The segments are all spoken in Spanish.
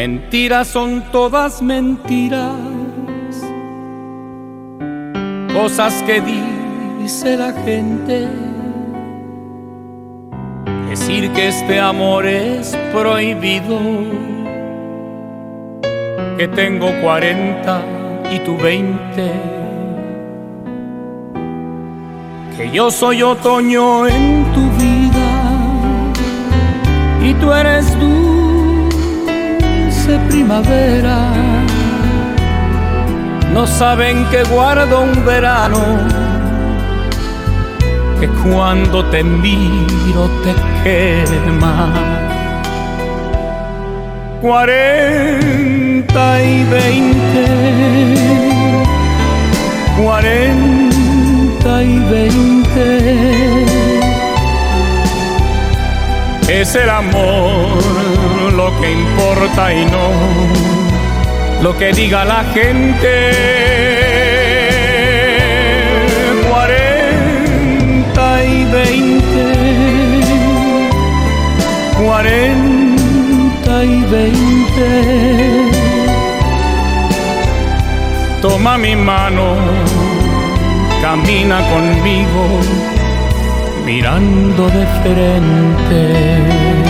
Mentiras son todas mentiras, cosas que dice la gente. Decir que este amor es prohibido, que tengo 40 y tú 20, que yo soy otoño en tu vida y tú eres dulce primavera. No saben que guardo un verano, que cuando te miro te quema. 40 y 20, 40 y 20. Es el amor lo que importa y no lo que diga la gente. 40 y 20, 40 y 20. Toma mi mano, camina conmigo, mirando de frente.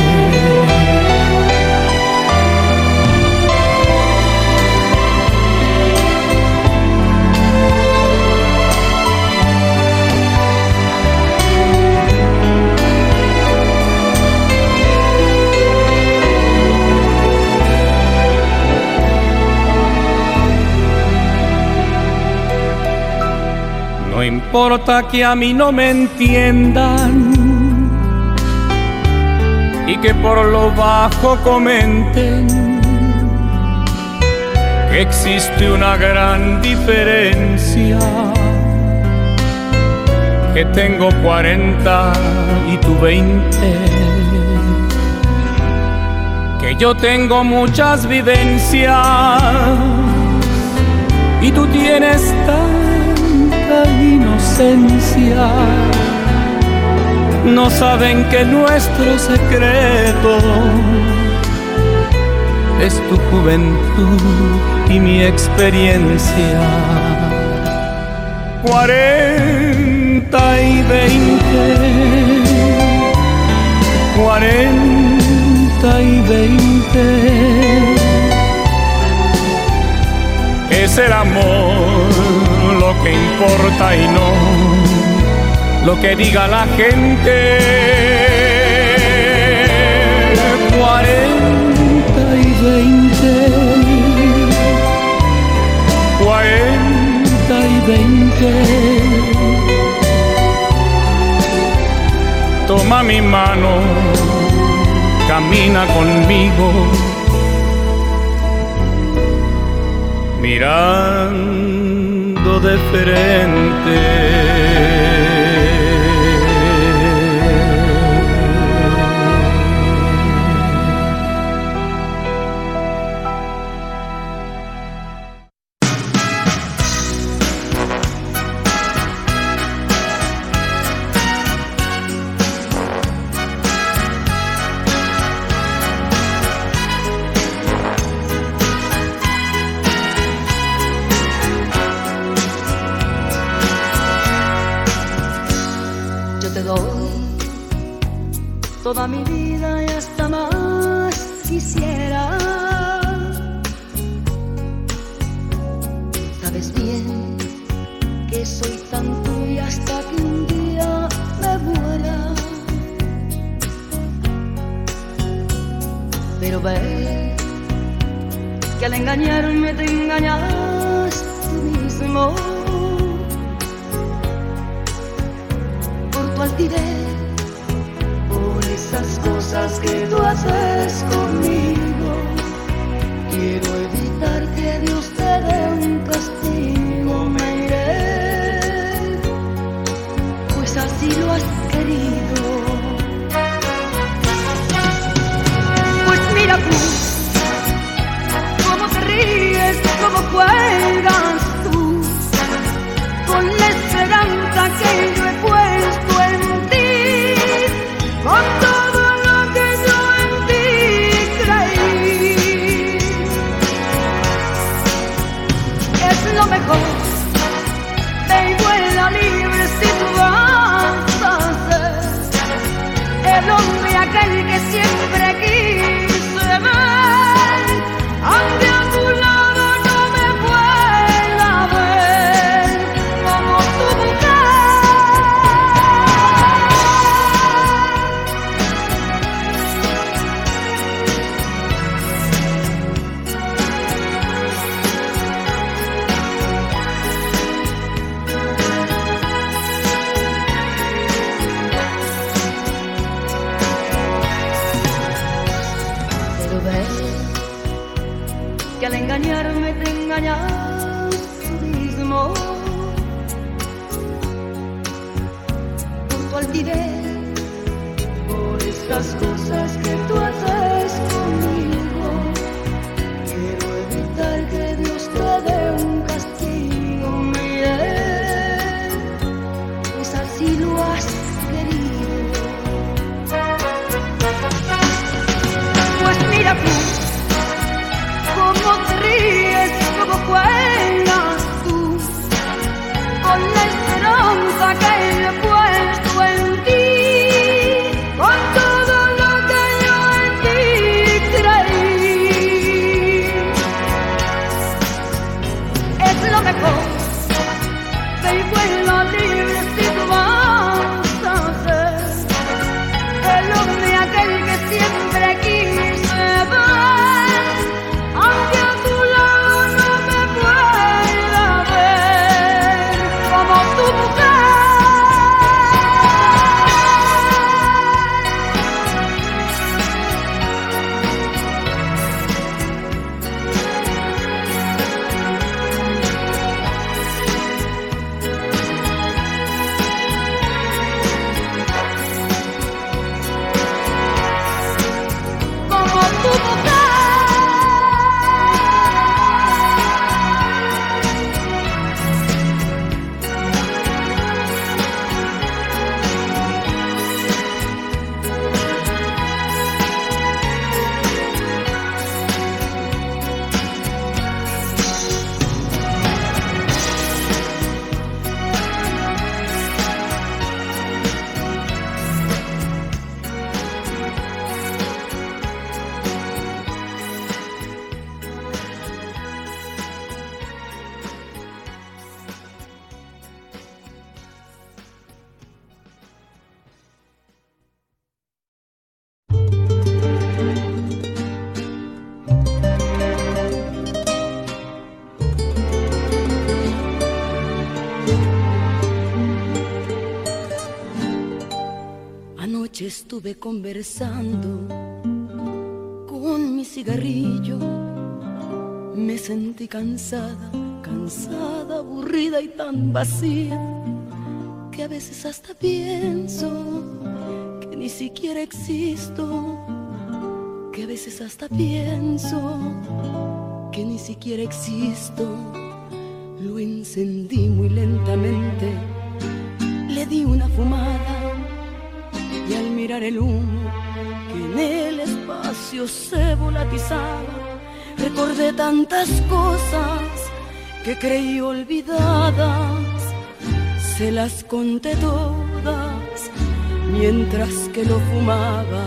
No importa que a mí no me entiendan y que por lo bajo comenten que existe una gran diferencia, que tengo 40 y tú 20, que yo tengo muchas vivencias y tú tienes tanta inocencia. No saben que nuestro secreto es tu juventud y mi experiencia. 40 y 20, 40 y 20. Es el amor lo que importa y no lo que diga la gente. 40 y 20, 40 y 20. Toma mi mano, camina conmigo, mirando de frente. Toda mi vida y hasta más quisiera. Sabes bien que soy tan tuya hasta que un día me muera. Pero ve que al engañarme te engañas tú mismo. Por tu altivez, esas cosas que tú haces conmigo, quiero evitar que Dios te dé un castigo. Me iré, pues así lo has querido. Pues mira tú, cómo te ríes, cómo juegas tú, con la esperanza que yo he puesto en ti. Con todo lo que yo en ti creí, engañas tú mismo por tu altivez, por esas cosas que tú haces conmigo. Quiero evitar que Dios te dé un castigo, Miguel, pues así lo has querido. Pues mira tú, cómo te ríes, cómo juegas tú con la esperanza que he puesto en ti, con todo lo que yo en ti creí. Es lo mejor que vuelva libre si tú vas a ser el hombre aquel que siempre quise ver, aunque a tu lado no me pueda ver como tu mujer. Como tu mujer. Anoche estuve conversando con mi cigarrillo. Me sentí cansada, cansada, aburrida y tan vacía, que a veces hasta pienso que ni siquiera existo, que a veces hasta pienso que ni siquiera existo. Lo encendí muy lentamente, le di una fumada y al mirar el humo que en el espacio se volatizaba, recordé tantas cosas que creí olvidadas. Se las conté todas mientras que lo fumaba.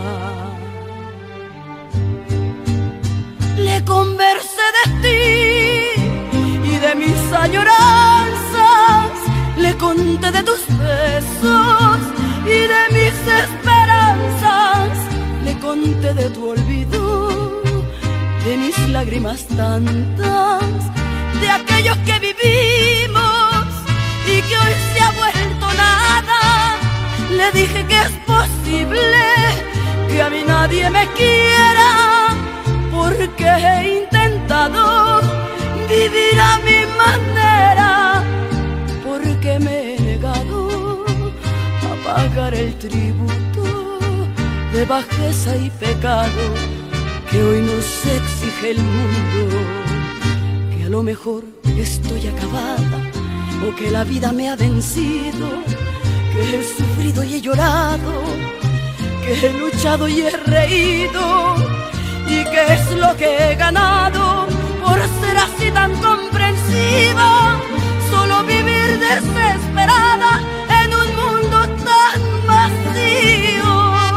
Le conversé de ti y de mis añoranzas, le conté de tus besos y de mis esperanzas, le conté de tu olvido, de mis lágrimas tantas, de aquellos que vivimos y que hoy se ha vuelto nada. Le dije que es posible que a mí nadie me quiera, porque he intentado vivir a mi manera, porque me he negado a pagar el tributo de bajeza y pecado que hoy nos exige el mundo. Que a lo mejor estoy acabada o que la vida me ha vencido, que he sufrido y he llorado, que he luchado y he reído, y que es lo que he ganado por ser así tan comprensiva. Solo vivir desesperada en un mundo tan vacío.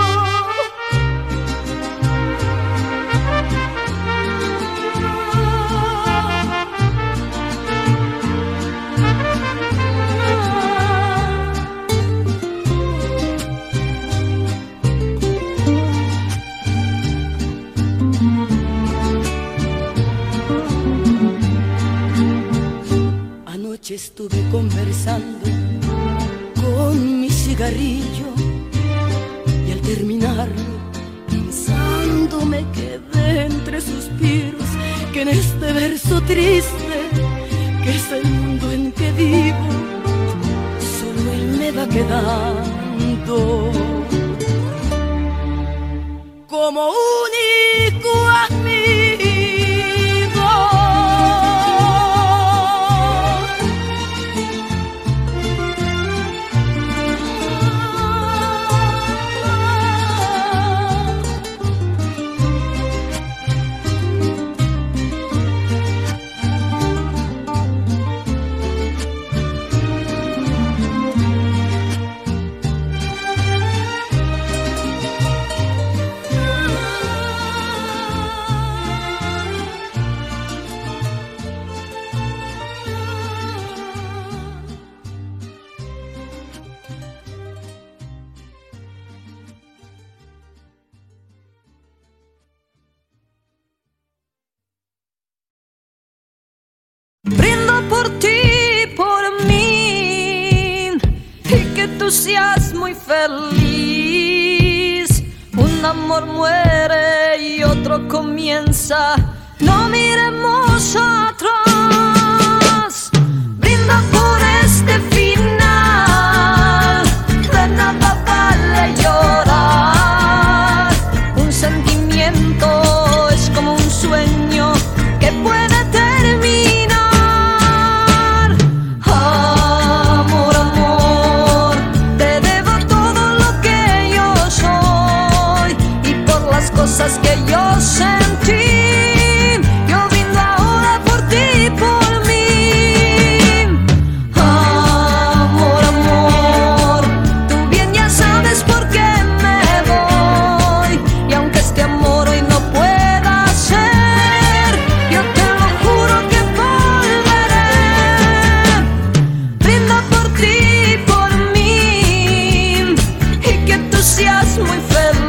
Anoche estuve conversando con mi cigarrillo y al terminarlo, pensando, me quedé entre suspiros que en este verso triste quedando como único amigo. Brindo por ti, por mí, y que tú seas muy feliz. Un amor muere y otro comienza, no miremos atrás. Brindo por este final, de nada vale llorar. Un sentimiento es como un sueño que puede terminar. Cosas que yo sentí, yo brindo ahora por ti, por mí. Amor, amor, tú bien ya sabes por qué me voy. Y aunque este amor hoy no pueda ser, yo te lo juro que volveré. Brindo por ti, por mí, y que tú seas muy feliz.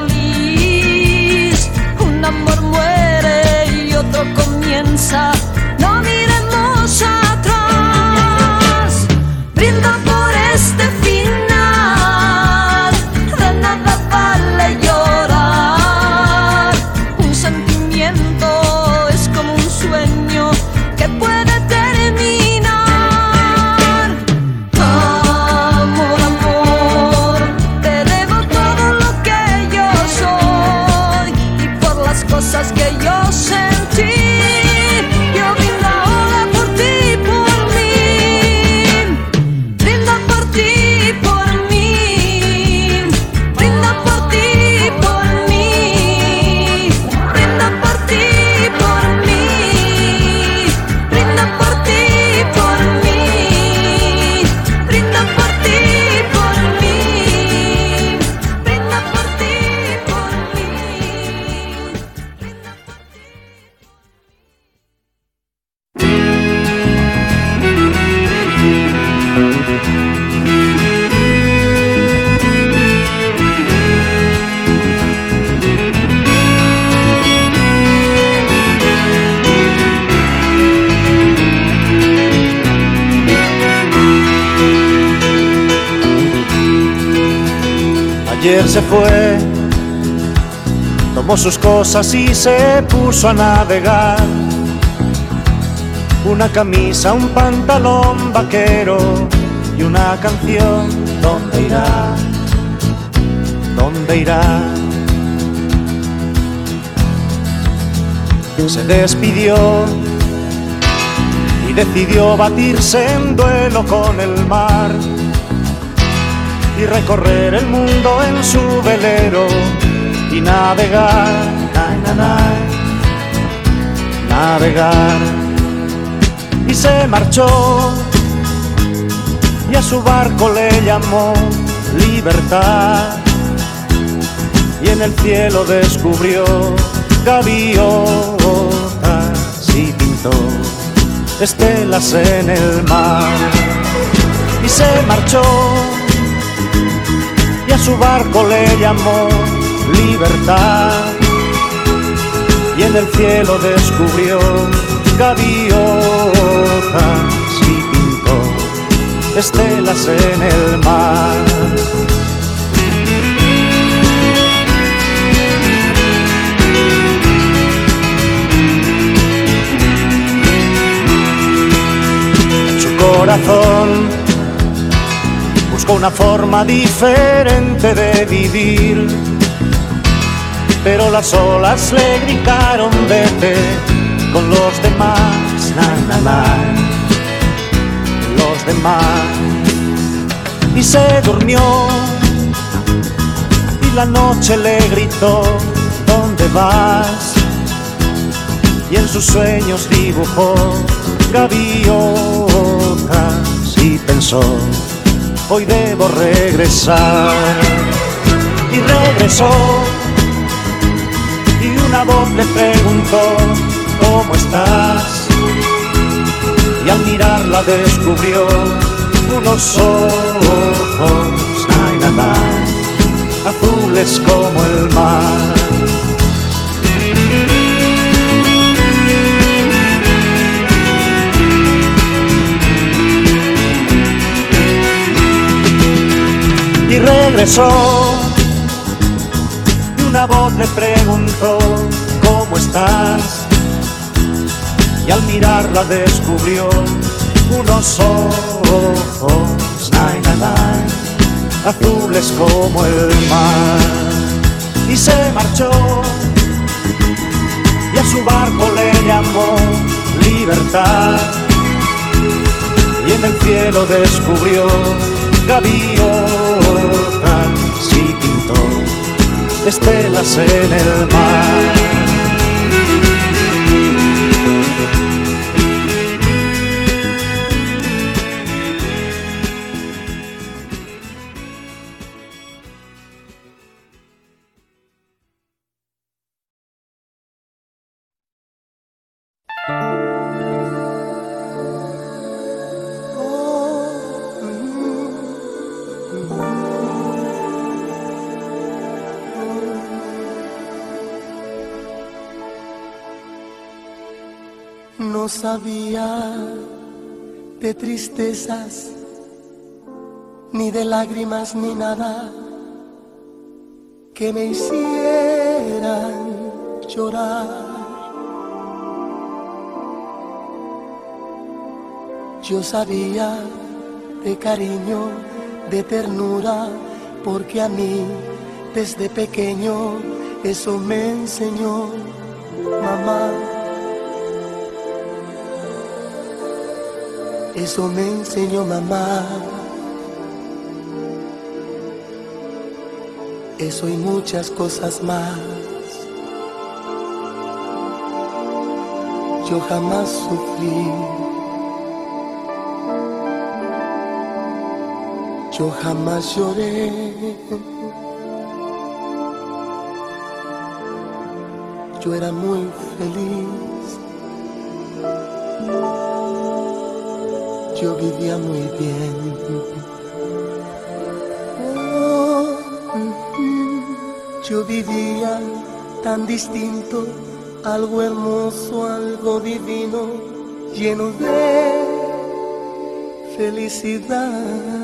Un amor muere y otro comienza, no miremos atrás. Brindo por este final, de nada vale llorar. Un sentimiento es como un sueño que puede terminar. Amor, amor, te debo todo lo que yo soy. Las cosas que yo sentí, yo brindo ahora por ti, por mí. Brindo por ti, por mí. Brindo por ti, por mí. Brindo por ti, por mí. Brindo por ti, por mí. Brindo por ti, por mí. Brindo por ti, por mí. Ayer se fue, tomó sus cosas y se puso a navegar. Una camisa, un pantalón vaquero y una canción. ¿Dónde irá? ¿Dónde irá? Se despidió y decidió batirse en duelo con el mar y recorrer el mundo en su velero y navegar, navegar. Y se marchó y a su barco le llamó Libertad, y en el cielo descubrió gaviotas y pintó estelas en el mar. Y se marchó y a su barco le llamó Libertad, y en el cielo descubrió gaviotas y pintó estelas en el mar. En su corazón buscó una forma diferente de vivir, pero las olas le gritaron vete con los demás, na, na, na, los demás. Y se durmió y la noche le gritó ¿dónde vas? Y en sus sueños dibujó gaviotas y pensó hoy debo regresar. Y regresó y una voz le preguntó ¿cómo estás? Y al mirarla descubrió unos ojos, ay, nada, azules como el mar. Y regresó y una voz le preguntó ¿cómo estás? Y al mirarla descubrió unos ojos, nay, nay, nay, azules como el mar. Y se marchó y a su barco le llamó libertad. Y en el cielo descubrió gaviotas y pintó estelas en el mar. No sabía de tristezas, ni de lágrimas, ni nada que me hicieran llorar. Yo sabía de cariño, de ternura, porque a mí desde pequeño eso me enseñó mamá. Eso me enseñó mamá. Eso y muchas cosas más. Yo jamás sufrí. Yo jamás lloré. Yo era muy feliz. Yo vivía muy bien. Yo vivía tan distinto, algo hermoso, algo divino, lleno de felicidad.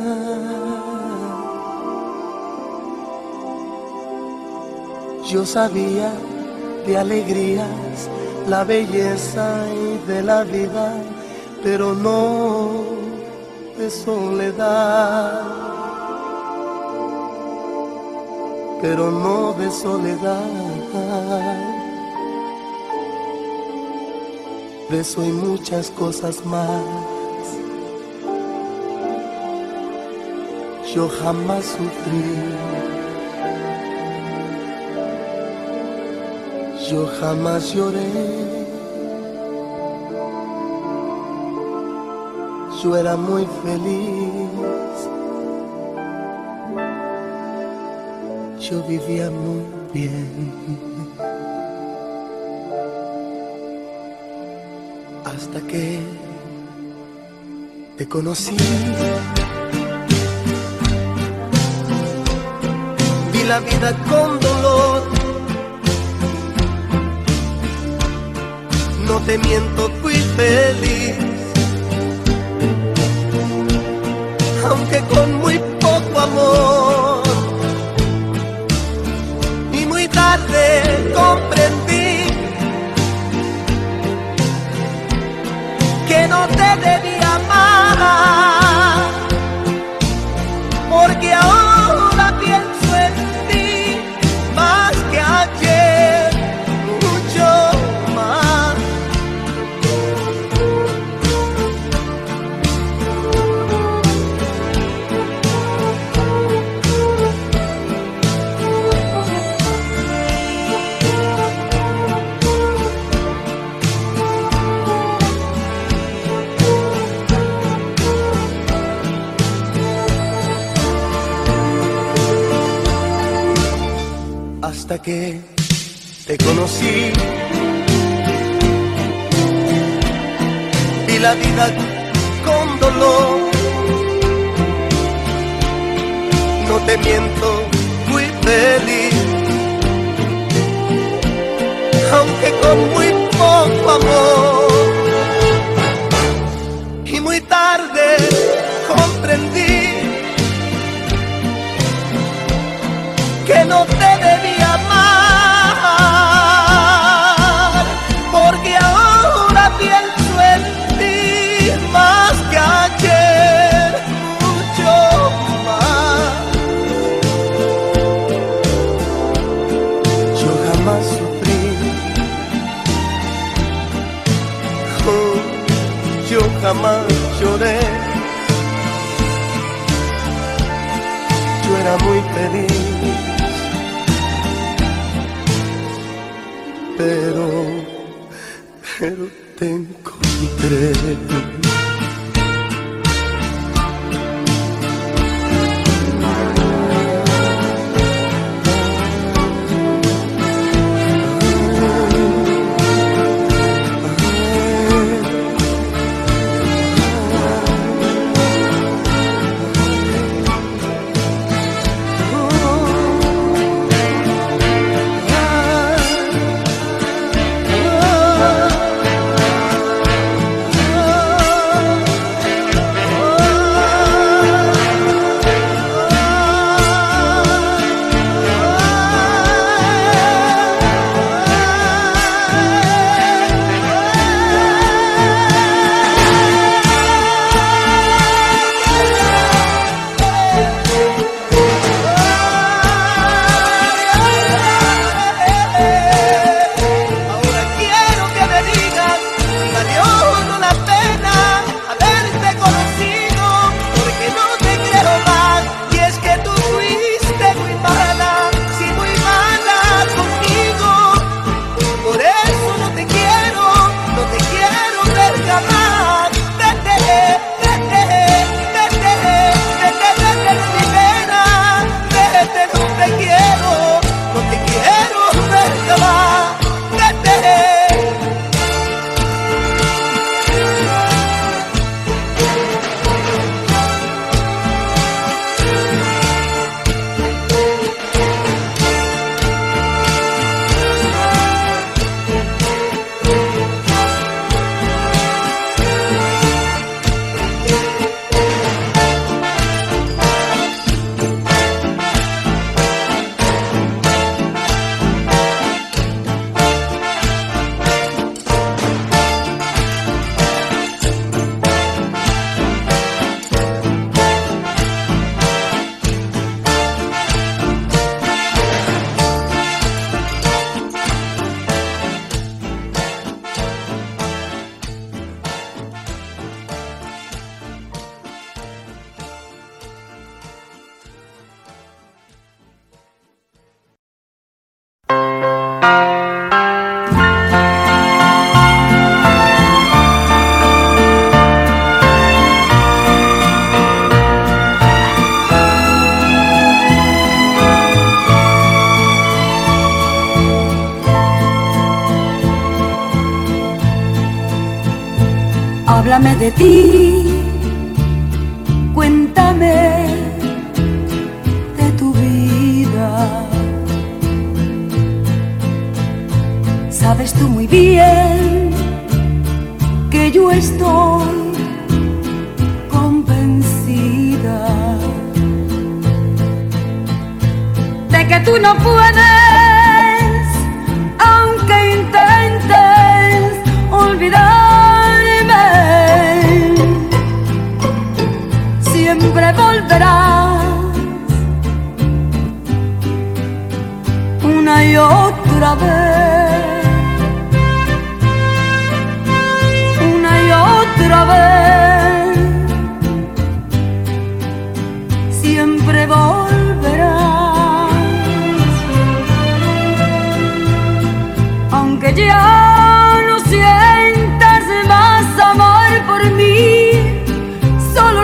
Yo sabía de alegrías, la belleza y de la vida, pero no de soledad, pero no de soledad. De eso y muchas cosas más. Yo jamás sufrí. Yo jamás lloré. Yo era muy feliz. Yo vivía muy bien. Hasta que te conocí. Vi la vida con dolor. No te miento, fui feliz. Aunque con muy poco amor, y muy tarde comprendí que no te debía amar, hasta que te conocí. Vi la vida con dolor, no te miento, fui feliz, aunque con muy poco amor. Y muy tarde comprendí que no te debía amar, porque ahora pienso en ti más que ayer, mucho más. Yo jamás sufrí, yo jamás lloré, yo era muy feliz. Pero te encontré. Háblame de ti, cuéntame de tu vida. Sabes tú muy bien que yo estoy convencida de que tú no puedes, aunque intentes olvidarme. Siempre volverás una y otra vez, una y otra vez. Siempre volverás, aunque ya no sientas más amor por mí, solo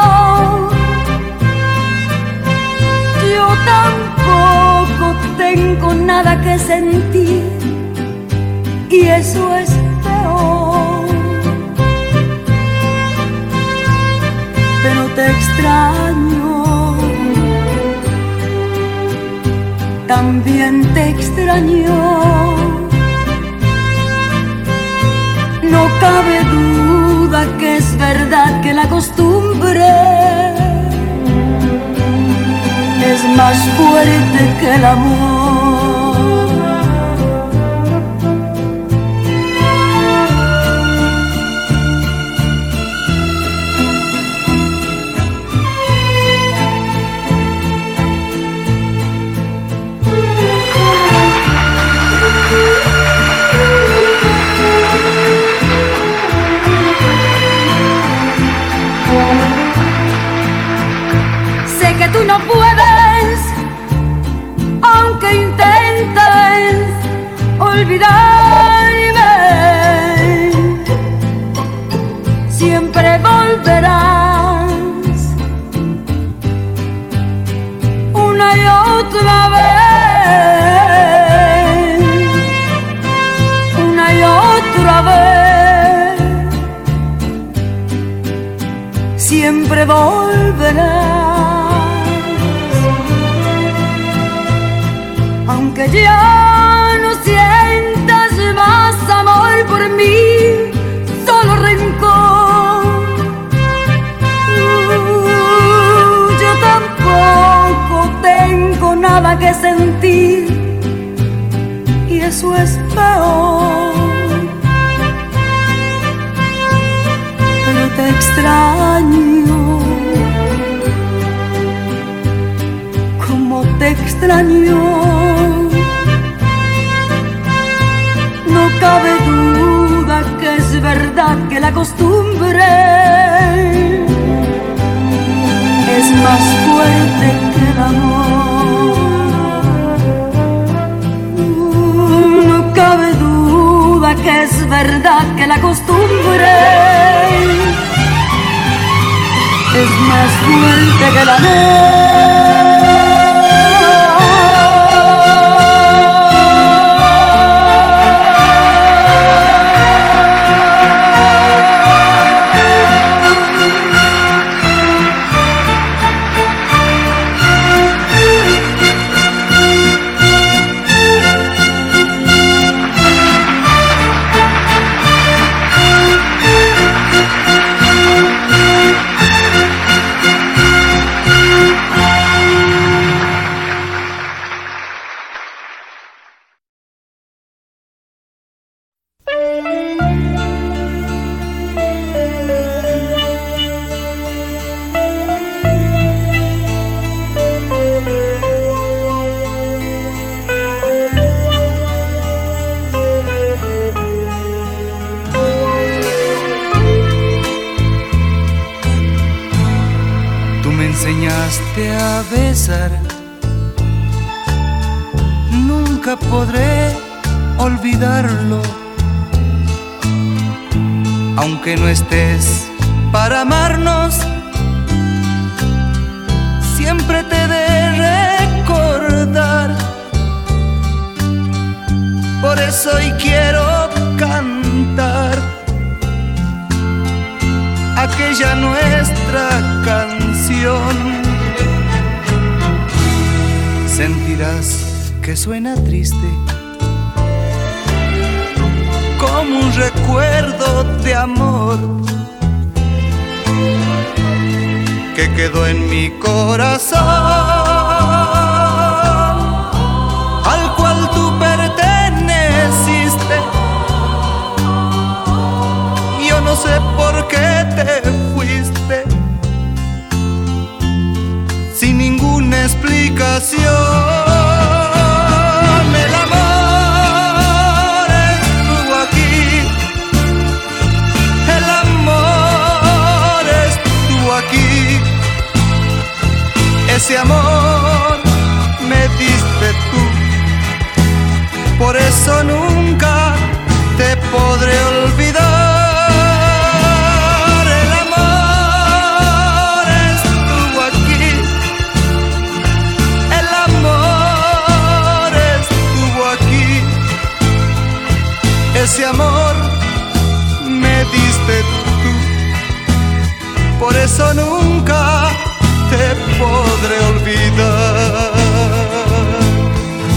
rencor. Yo tampoco tengo también te extrañó. No cabe duda que es verdad que la costumbre es más fuerte que el amor. Que tú no puedes, aunque intentes olvidarme, siempre volverás una y otra vez, una y otra vez, siempre volverás. Aunque ya no sientas más amor por mí, solo rencor, yo tampoco tengo nada que sentir, y eso es peor. Pero te extraño, como te extraño. No cabe duda que es verdad que la costumbre es más fuerte que el amor. No cabe duda que es verdad que la costumbre es más fuerte que el amor. Enseñaste a besar, nunca podré olvidarlo. Aunque no estés para amarnos, siempre te he de recordar. Por eso hoy quiero cantar aquella nuestra canción. Sentirás que suena triste, como un recuerdo de amor que quedó en mi corazón, al cual tú perteneciste. Yo no sé por qué te fuiste sin ninguna explicación. El amor estuvo aquí, el amor estuvo aquí. Ese amor me diste tú, por eso nunca te podré olvidar. Ese amor me diste tú, por eso nunca te podré olvidar.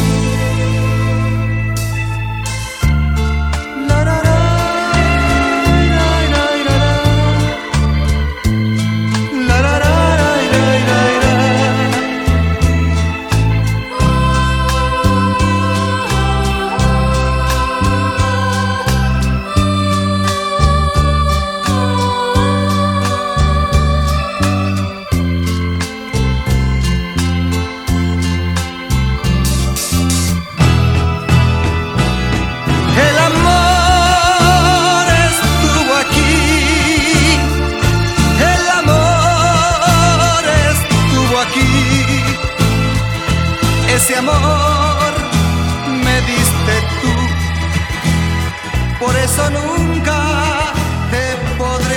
amor me diste tú, por eso nunca te podré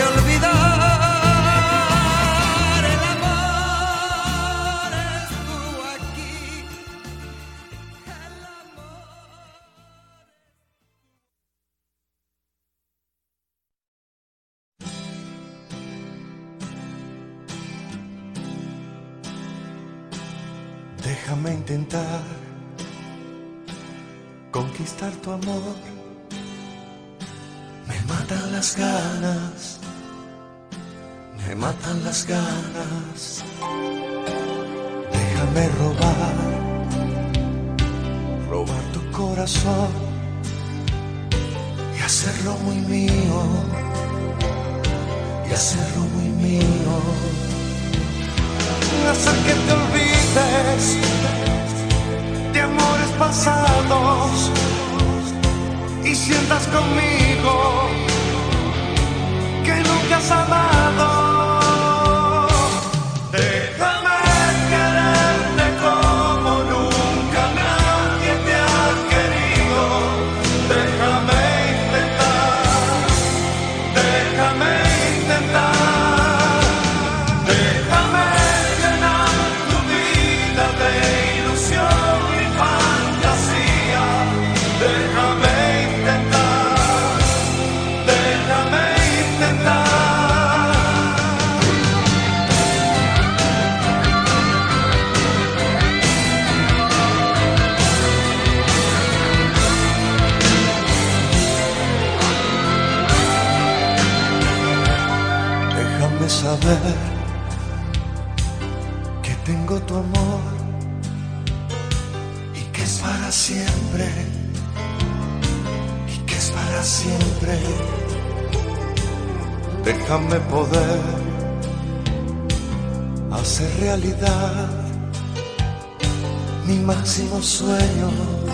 olvidar. El amor estuvo aquí, el amor. Déjame intentar conquistar tu amor. Me matan las ganas, me matan las ganas. Déjame robar tu corazón y hacerlo muy mío, y hacerlo muy mío. Hacer que te olvides de amores pasados y sientas conmigo que nunca has amado. Déjame quererte como nunca nadie te ha querido. Déjame intentar, déjame intentar. Déjame llenar tu vida de ilusión y fantasía. Déjame intentar, déjame intentar. Déjame saber que tengo tu amor y que es para siempre, y que es para siempre. Déjame poder hacer realidad mi máximo sueño,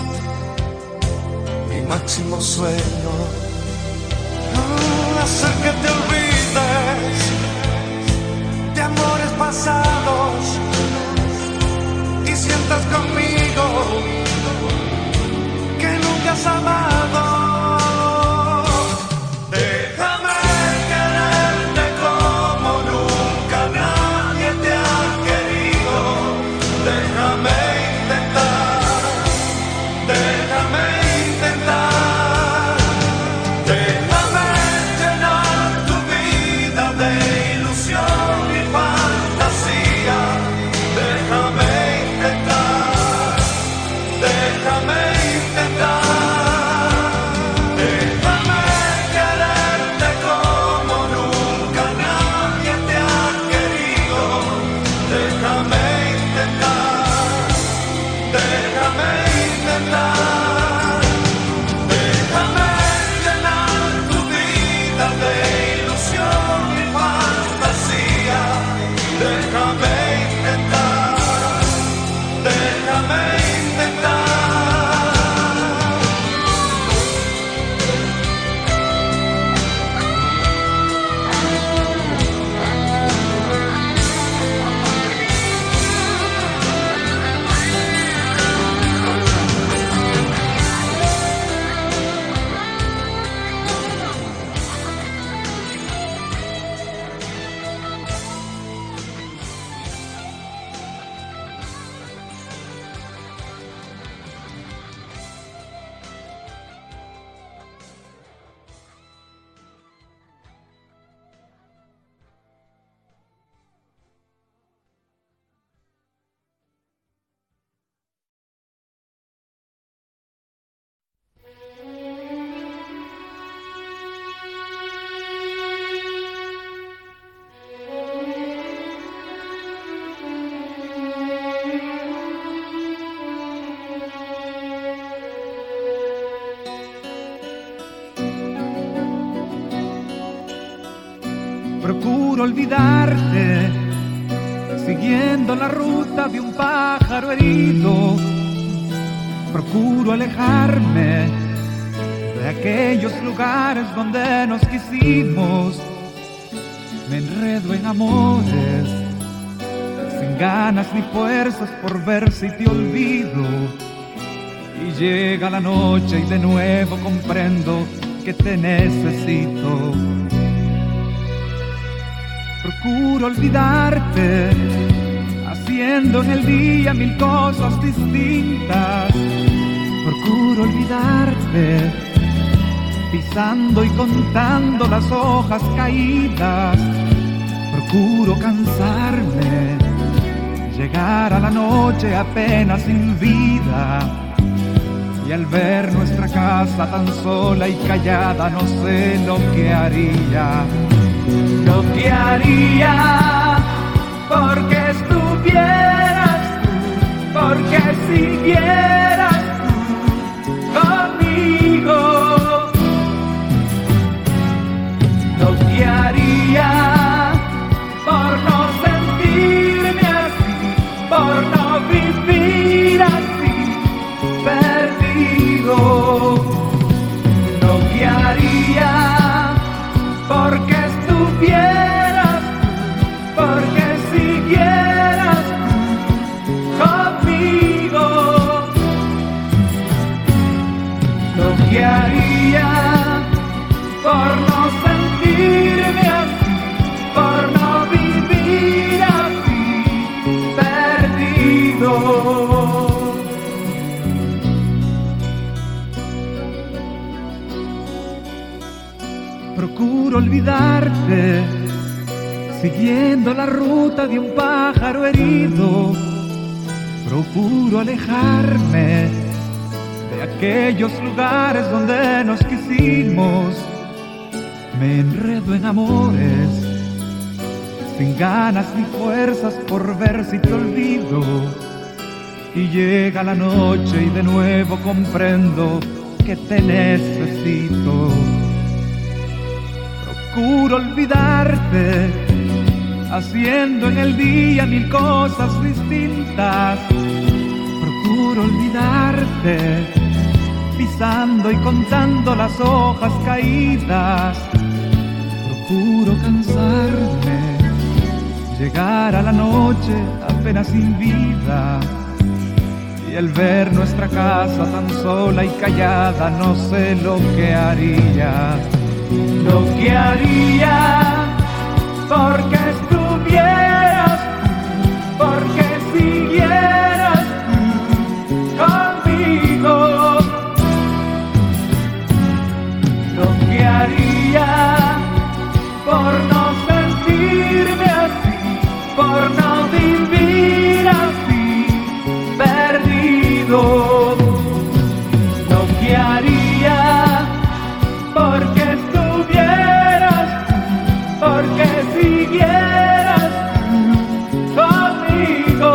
mi máximo sueño. Hacer que te olvides de amores pasados y sientas conmigo que nunca has amado. Déjame quererte como nunca nadie te ha querido. Déjame intentar, déjame intentar. Déjame llenar tu vida de ilusión y fantasía. Déjame intentar, déjame intentar. Déjame quererte como nunca nadie te ha querido. Déjame intentar, déjame intentar. Déjame llenar tu vida de ilusión y fantasía. Déjame intentar, déjame intentar. Procuro olvidarte, siguiendo la ruta de un pájaro herido. Procuro alejarme de aquellos lugares donde nos quisimos. Me enredo en amores sin sin ganas ni fuerzas por ver si te olvido. Y llega la noche y de nuevo comprendo que te necesito. Procuro olvidarte, haciendo en el día mil cosas distintas. Procuro olvidarte, pisando y contando las hojas caídas. Procuro cansarme, llegar a la noche apenas sin vida. Y al ver nuestra casa tan sola y callada, no sé lo que haría. Lo que haría porque estuvieras tú, porque siguieras tú conmigo. Lo que haría por no sentirme así, por no vivir así, perdido. Lo que haría porque estuvieras tú, porque siguieras tú conmigo. Lo que haría por no sentirme así, por no vivir así, perdido. Procuro olvidarte, siguiendo la ruta de un pájaro herido. Procuro alejarme de aquellos lugares donde nos quisimos. Me enredo en amores, sin ganas ni fuerzas por ver si te olvido. Y llega la noche y de nuevo comprendo que te necesito. Procuro olvidarte, haciendo en el día mil cosas distintas. Procuro olvidarte, pisando y contando las hojas caídas. Procuro cansarme, llegar a la noche apenas sin vida. Y al ver nuestra casa tan sola y callada, no sé lo que haría. Lo que haría porque estuvieras tú, porque siguieras tú conmigo. Lo que haría por no sentirme así, por no vivir así, perdido. Lo que haría porque estuvieras tú, porque siguieras tú conmigo.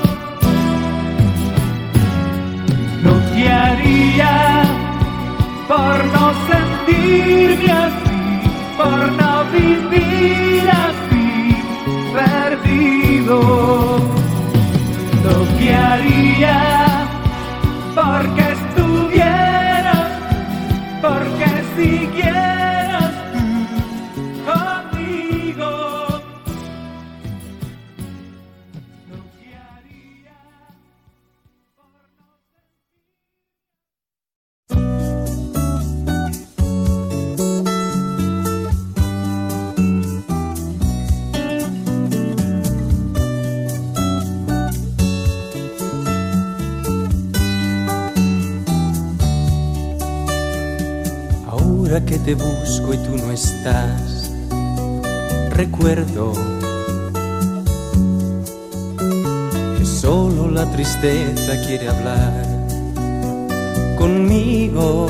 Lo que haría por no sentirme así, por no vivir así, perdido. Lo que haría porque estuvieras, porque siguieras tú conmigo. Lo que haría por Ahora que te busco y tú no estás, recuerdo que solo la tristeza quiere hablar conmigo.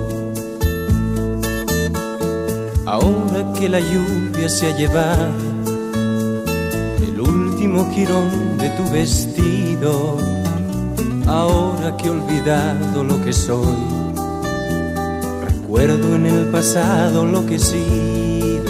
Ahora que la lluvia se ha llevado el último jirón de tu vestido, ahora que he olvidado lo que soy, recuerdo en el pasado lo que he sido.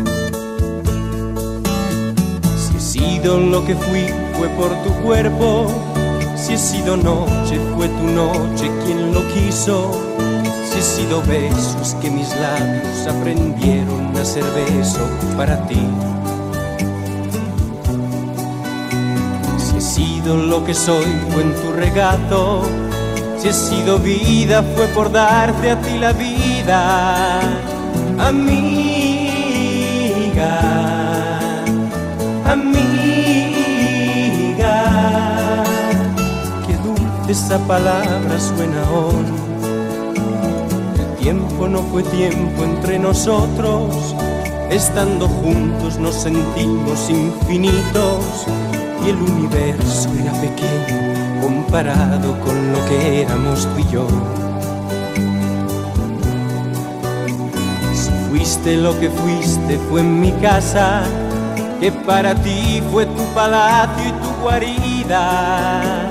Si he sido lo que fui, fue por tu cuerpo. Si he sido noche, fue tu noche quien lo quiso. Si he sido besos que mis labios aprendieron a ser beso para ti. sido lo que soy fue en tu regazo, si he sido vida fue por darte a ti la vida, amiga, amiga. Qué dulce esa palabra suena hoy. El tiempo no fue tiempo entre nosotros, estando juntos nos sentimos infinitos y el universo era pequeño comparado con lo que éramos tú y yo. Si fuiste lo que fuiste fue en mi casa, que para ti fue tu palacio y tu guarida,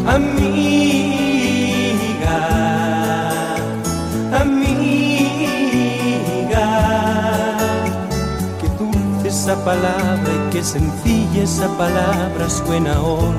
amiga, amiga. Qué dulce esa palabra y qué sencilla esa palabra suena hoy.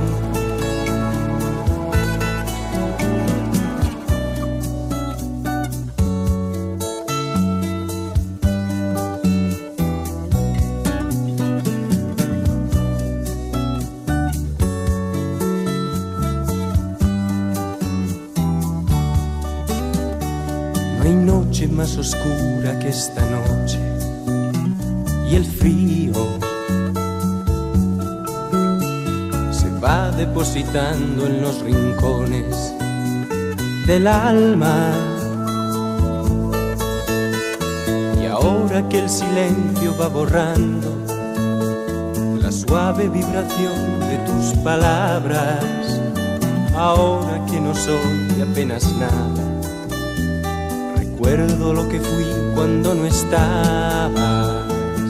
Más oscura que esta noche y el frío se va depositando en los rincones del alma, y ahora que el silencio va borrando la suave vibración de tus palabras, ahora que no soy apenas nada, recuerdo lo que fui cuando no estabas.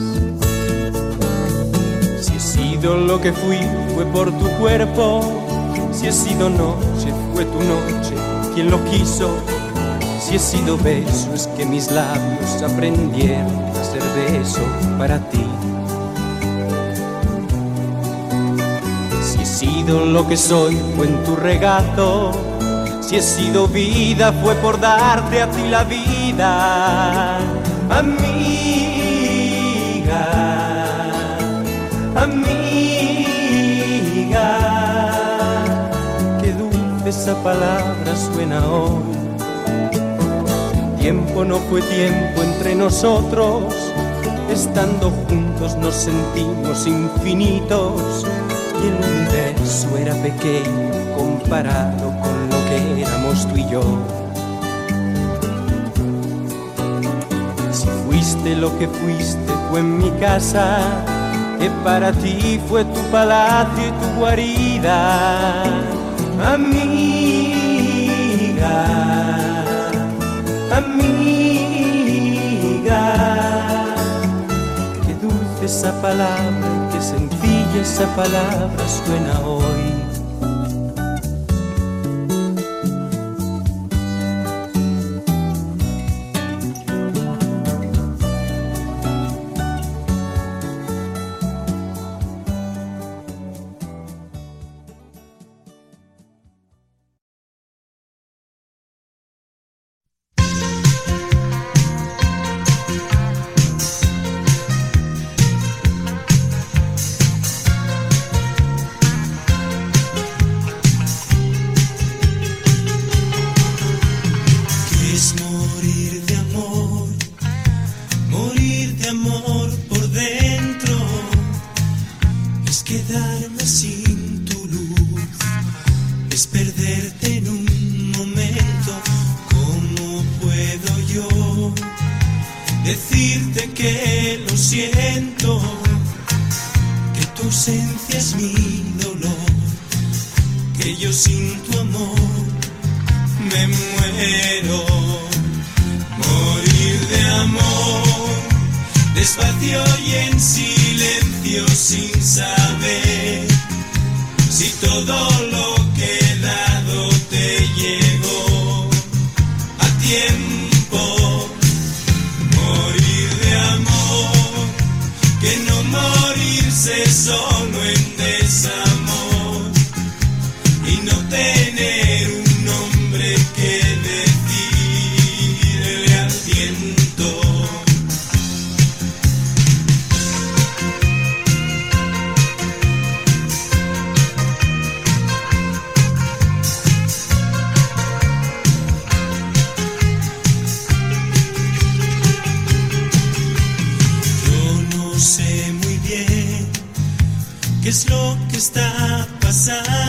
Si he sido lo que fui fue por tu cuerpo, si he sido noche fue tu noche quien lo quiso, si he sido beso es que mis labios aprendieron a ser beso para ti. Si he sido lo que soy fue en tu regazo, si he sido vida fue por darte a ti la vida, amiga, amiga. Qué dulce esa palabra suena hoy. El tiempo no fue tiempo entre nosotros, estando juntos nos sentimos infinitos y el universo era pequeño comparado con lo que éramos tú y yo. Si fuiste lo que fuiste fue en mi casa, que para ti fue tu palacio y tu guarida, amiga, amiga. Qué dulce esa palabra, qué sencilla esa palabra suena hoy.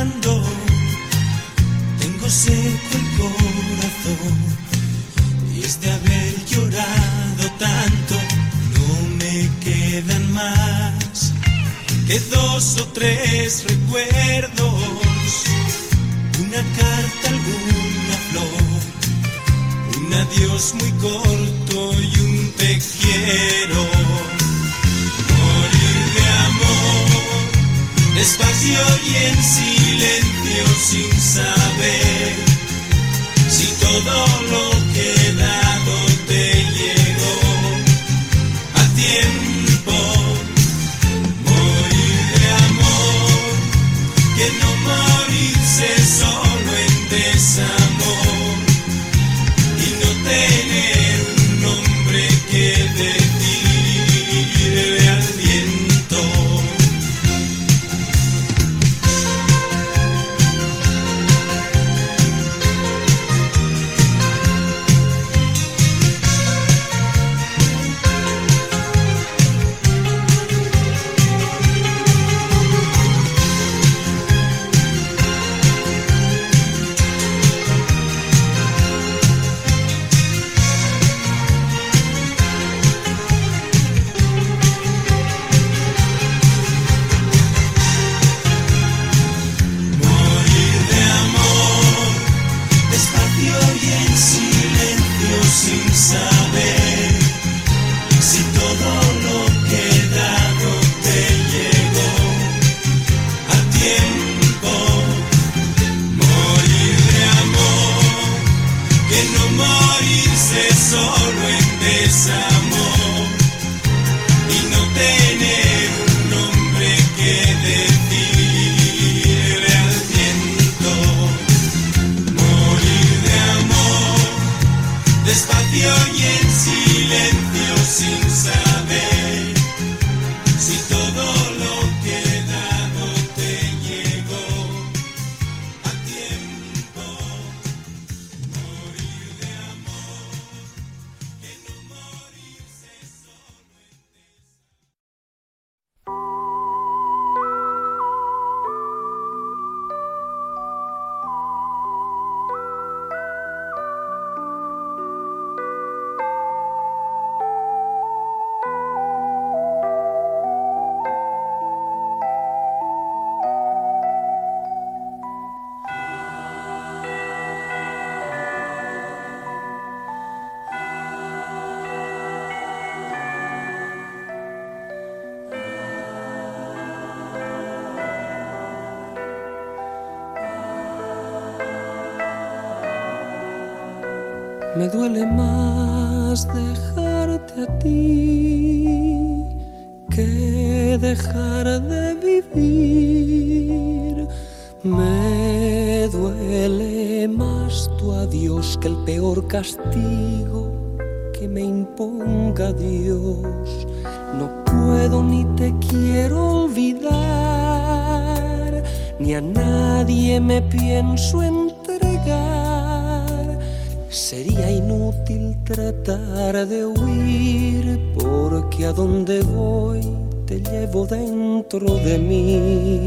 llorando, tengo seco el corazón y es de haber llorado tanto. No me quedan más que 2 o 3 recuerdos, una carta, alguna flor, un adiós muy corto y un te quiero. Morir de amor, despacio y en silencio, sin saber si todo lo que he dado te llegó a tiempo. Morir de amor, que no morirse solo en desamor y no tener un nombre que decirle al viento. Sin saber si todo lo que he dado te llegó a tiempo. Morir de amor, que no morirse solo en desamor y no tener un nombre que decirle al viento. Morir de amor, despacio y en silencio, sin saber si todo lo que he dado te llegó a tiempo. Morir de amor, que no morirse solo Me duele más dejarte a ti que dejar de vivir. Me duele más tu adiós que el peor castigo que me imponga Dios. No puedo ni te quiero olvidar, ni a nadie me pienso entregar. Sería inútil tratar de huir, porque a donde voy te llevo dentro de mí.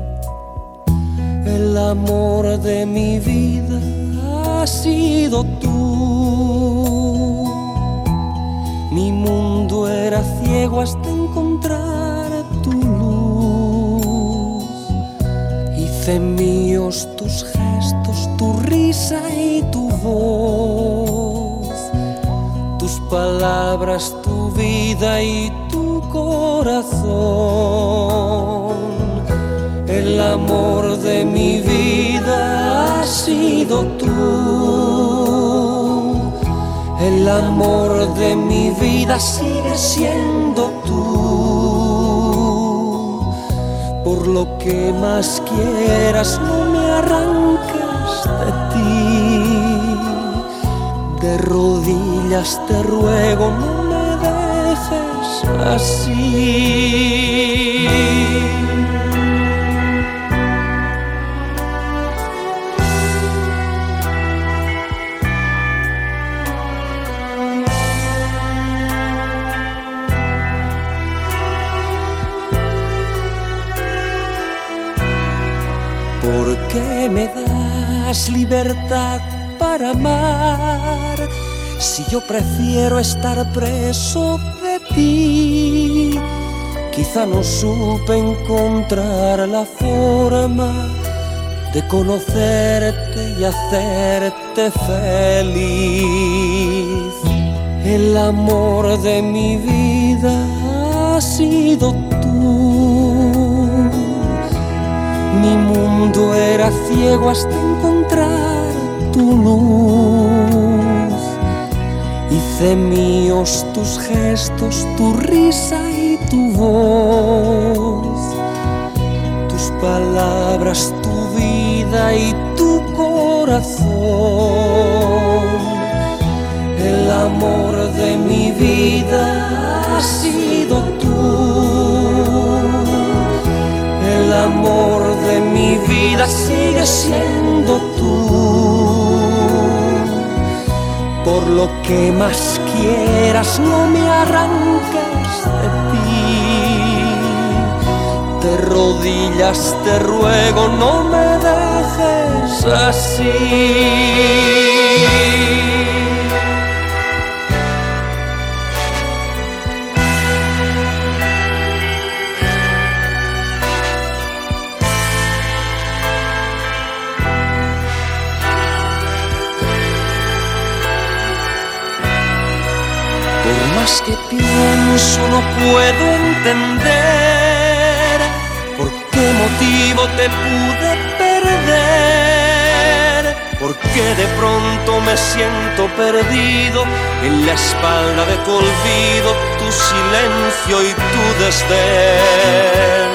El amor de mi vida has sido tú. Mi mundo era ciego hasta encontrar tu luz. Hice míos tus gestos, tu risa y tu voz, tus palabras, tu vida y tu corazón. El amor de mi vida has sido tú. El amor de mi vida sigue siendo tú. Por lo que más quieras, no me arranques de ti. De rodillas te ruego, no me dejes así. ¿por qué me das libertad para amar? Si yo prefiero estar preso de ti, quizá no supe encontrar la forma de conocerte y hacerte feliz. El amor de mi vida has sido tú. Mi mundo era ciego hasta encontrar tu luz. Hice míos tus gestos, tu risa y tu voz, tus palabras, tu vida y tu corazón. El amor de mi vida has sido tú. El amor de mi vida sigue siendo tú. Por lo que más quieras, no me arranques de ti. De rodillas te ruego, no me dejes así. Más que pienso no puedo entender por qué motivo te pude perder, porque de pronto me siento perdido en la espalda de tu olvido, tu silencio y tu desdén.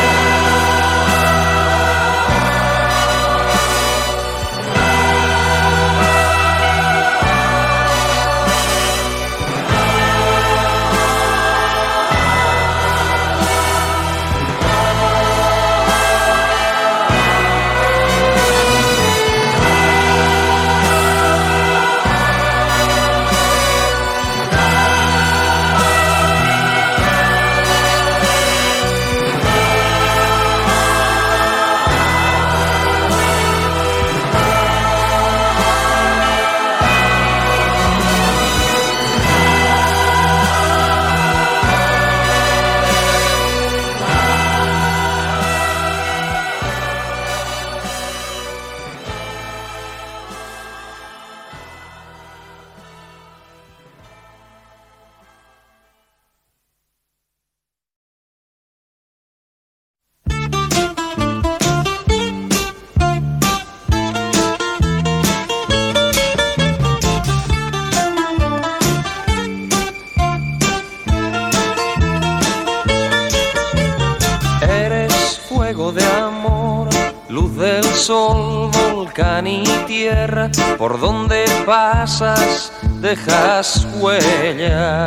Sol, volcán y tierra, por donde pasas dejas huella.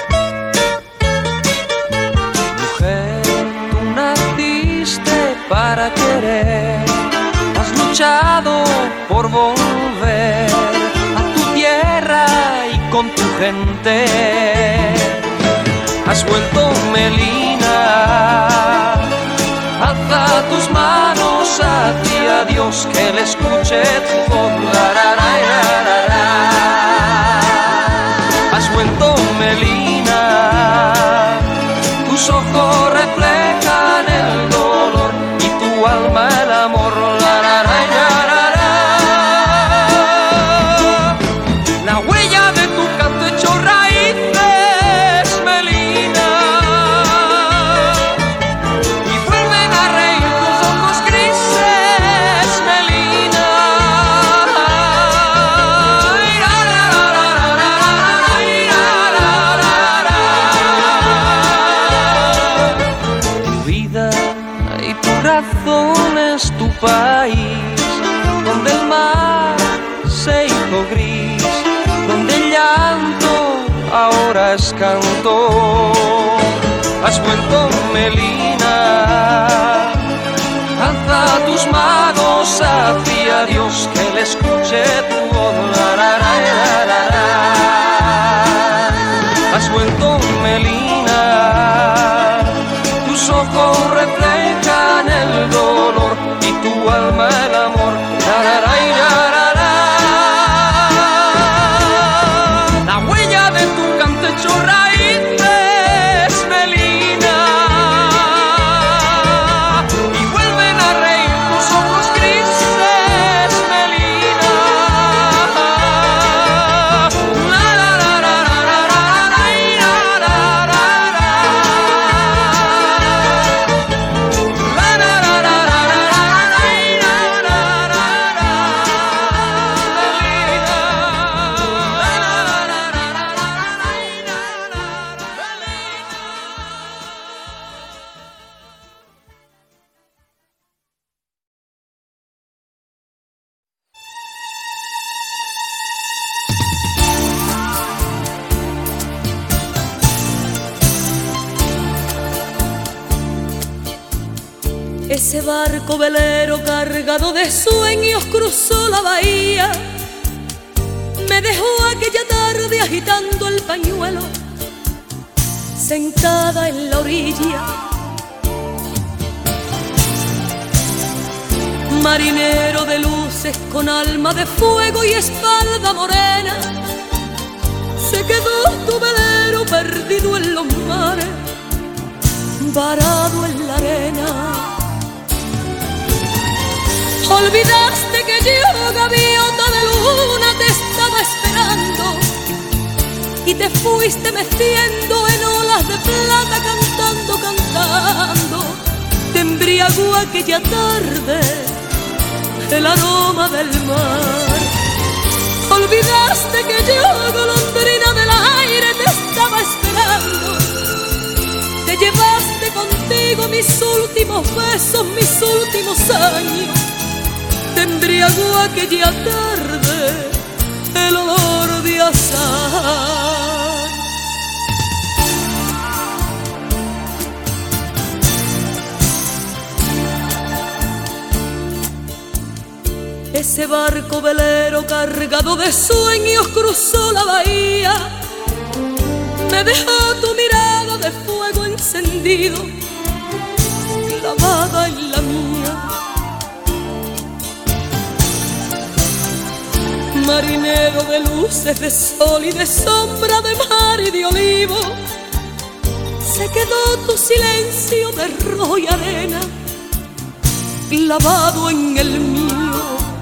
Mujer, tú naciste para querer, has luchado por volver a tu tierra y con tu gente. Has vuelto Melina, alza tus manos hacia Dios, que le escuche tu voz. Has vuelto Melina, tus ojos reflejan el dolor y tu alma el amor. La huella de tu canto echó raíces, Melina, y vuelven a reír tus ojos grises, Melina. Tu vida y tu razón es tu país, donde el mar se hizo gris, donde el llanto ahora es canto. Has vuelto Melina, alza tus manos hacia Dios, que le escuche tu voz. Has vuelto Melina, tus ojos reflejan el dolor y tu alma el Ese barco velero cargado de sueños cruzó la bahía. Me dejó aquella tarde agitando el pañuelo, sentada en la orilla. Marinero de luces con alma de fuego y espalda morena, se quedó tu velero perdido en los mares, varado en la arena. Olvidaste que yo, gaviota de luna, te estaba esperando y te fuiste meciendo en olas de plata, cantando, cantando. Te embriagó aquella tarde el aroma del mar. Olvidaste que yo, golondrina del aire, te estaba esperando. Te llevaste contigo mis últimos besos, mis últimos años. Te embriagó aquella tarde el olor de azahar. Ese barco velero cargado de sueños cruzó la bahía. Me dejó tu mirada de fuego encendido, clavada en la mía. Marinero de luces, de sol y de sombra, de mar y de olivo, se quedó tu silencio de rojo y arena, clavado en el mío.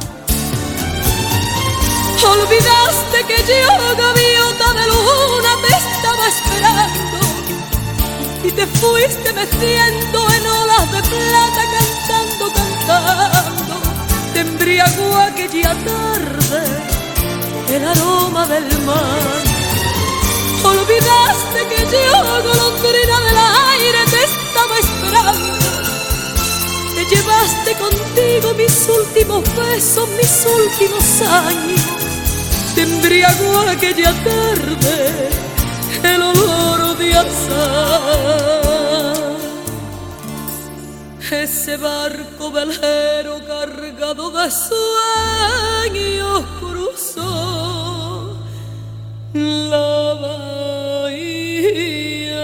Olvidaste que yo, gaviota de luna, te estaba esperando y te fuiste meciendo en olas de plata, cantando, cantando. Te embriagó aquella tarde el aroma del mar. Olvidaste que yo, golondrina del aire, te estaba esperando. Te llevaste contigo mis últimos besos, mis últimos años. Te embriagó aquella tarde el olor de azahar. Ese barco velero cargado de sueños cruzó la bahía.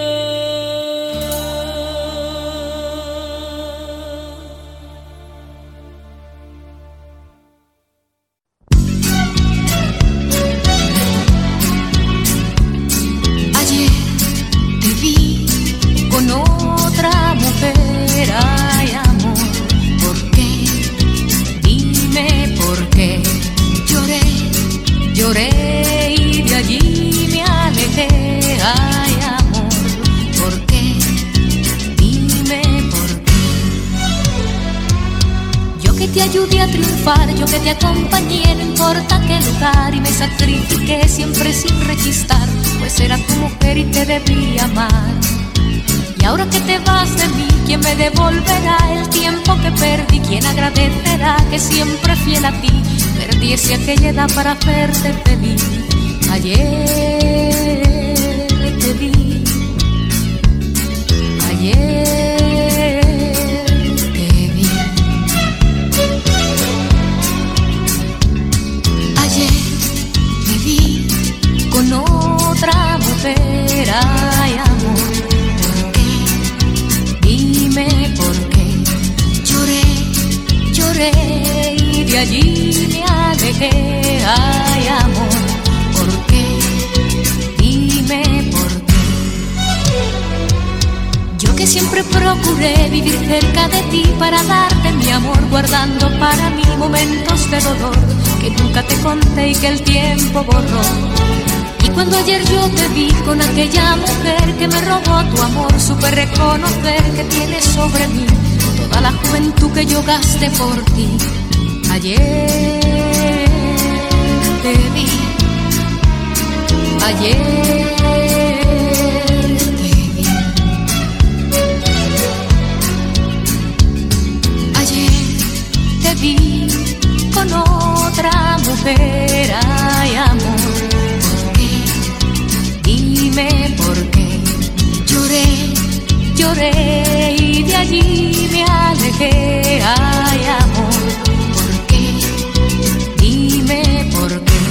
Ayer te vi con otra mujer, ay amor, ¿por qué? Dime por qué. Lloré, lloré y de allí me alejé, ay amor, ¿por qué? Dime por qué. Yo que te ayudé a triunfar, yo que te acompañé, no importa qué lugar, y me sacrifiqué siempre sin rechistar, pues era tu mujer y te debí amar. Y ahora que te vas de mí, ¿quién me devolverá el tiempo que perdí? ¿Quién agradecerá que siempre fiel a ti perdiese aquella edad para hacerte feliz? Ayer te vi, ayer te vi. Ayer te vi con otra mujer, ay amor, dime por qué. Lloré, lloré y de allí me alejé, ay amor, ¿por qué? Dime por qué. Yo que siempre procuré vivir cerca de ti para darte mi amor, guardando para mí momentos de dolor que nunca te conté y que el tiempo borró. Y cuando ayer yo te vi con aquella mujer que me robó tu amor, supe reconocer que tienes sobre mí toda la juventud que yo gasté por ti. Ayer te vi, ayer te vi. Ayer te vi con otra mujer, ay amor, dime por qué. Lloré, lloré y de allí me alejé. Ay, amor, ¿por qué? Dime por qué.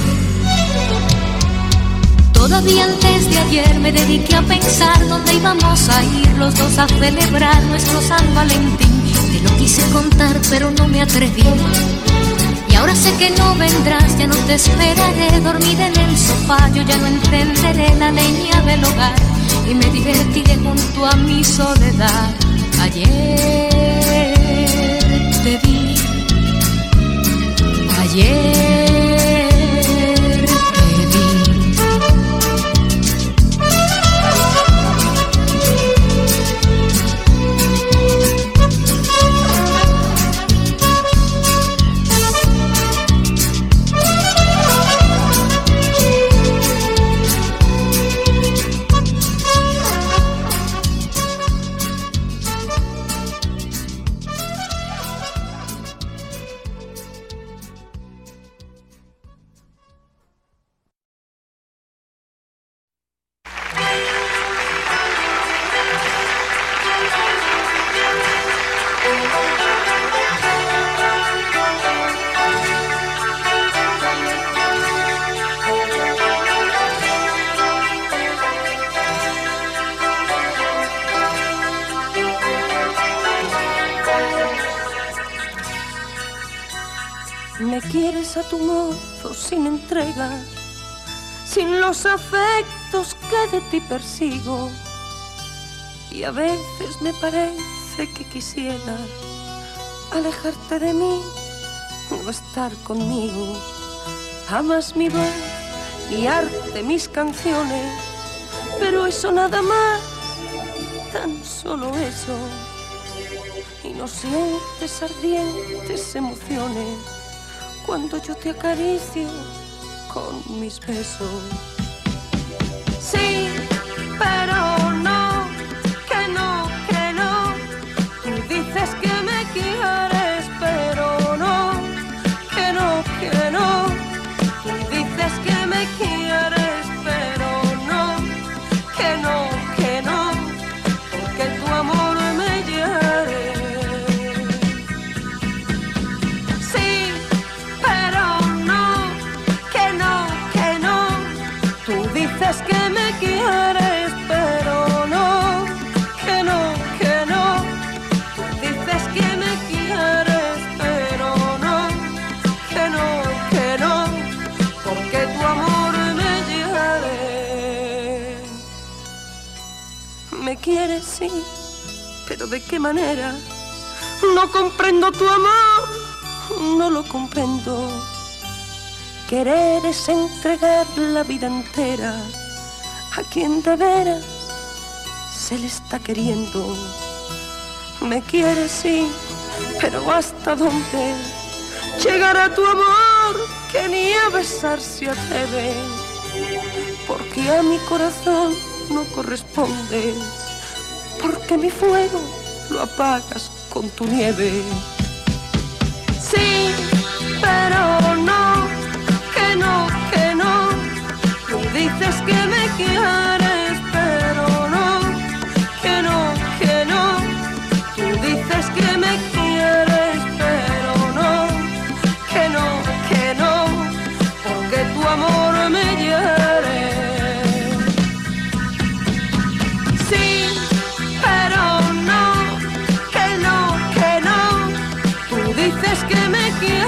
Todavía antes de ayer me dediqué a pensar dónde íbamos a ir los dos a celebrar nuestro San Valentín. Te lo quise contar pero no me atreví. Y ahora sé que no vendrás, ya no te esperaré. Dormiré en el sofá, yo ya no encenderé la leña del hogar y me divertiré junto a mi soledad. Ayer te vi, ayer Me quieres a tu modo, sin entrega, sin los afectos que de ti persigo. Y a veces me parece que quisiera alejarte de mí, no estar conmigo. Amas mi voz, mi arte, mis canciones, pero eso nada más, tan solo eso. Y no sientes ardientes emociones cuando yo te acaricio con mis besos. Sí, pero no, que no, que no. Tú dices que me quieres, pero no, que no, que no. Tú dices que me quieres, pero no, que no, que no. Porque tu amor me hiere. Sí, pero no, que no, que no. Tú dices que me quieres, pero no, que no, que no. Tú dices que me quieres, pero no, que no, que no. Porque tu amor me hiere. Me quieres, sí, pero ¿de qué manera? No comprendo tu amor, no lo comprendo. Querer es entregar la vida entera a quien de veras se le está queriendo. Me quieres, sí, pero ¿hasta dónde llegará tu amor que ni a besar se atreve? Porque a mi corazón no correspondes, porque mi fuego lo apagas con tu nieve. Sí, pero no, que no, que no. Tú dices que me quieres, pero no, que no, que no. Tú dices que me quieres, pero no, que no, que no. Porque tu amor me hiere. Sí, pero no, que no, que no. Tú dices que me quieres.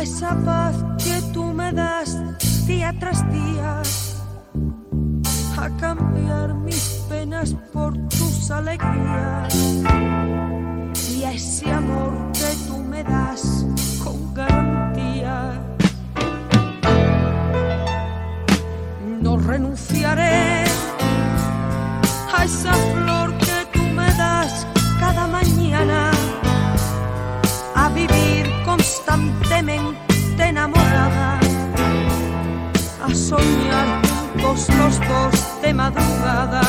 esa paz que tú me das día tras día, a cambiar mis penas por tus alegrías, y a ese amor que tú me das con garantía. No renunciaré a esa flor que tú me das cada mañana, a vivir constantemente enamorada, a soñar juntos los dos de madrugada.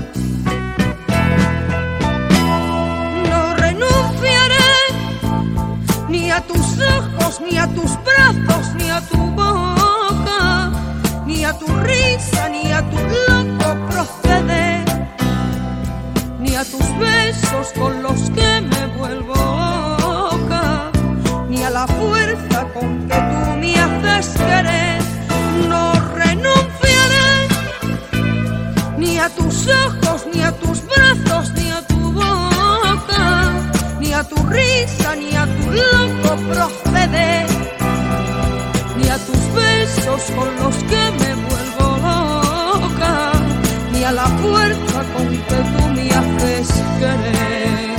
No renunciaré ni a tus ojos, ni a tus brazos, ni a tu boca, ni a tu risa, ni a tu loco proceder, ni a tus besos con los que me vuelvo loca, ni a la fuerza con que tú me haces querer. No renunciaré ni a tus ojos, ni a tus brazos, ni a tu boca, ni a tu risa, ni a tu loco proceder, ni a tus besos con los que me vuelvo loca, ni a la fuerza con que tú me haces querer.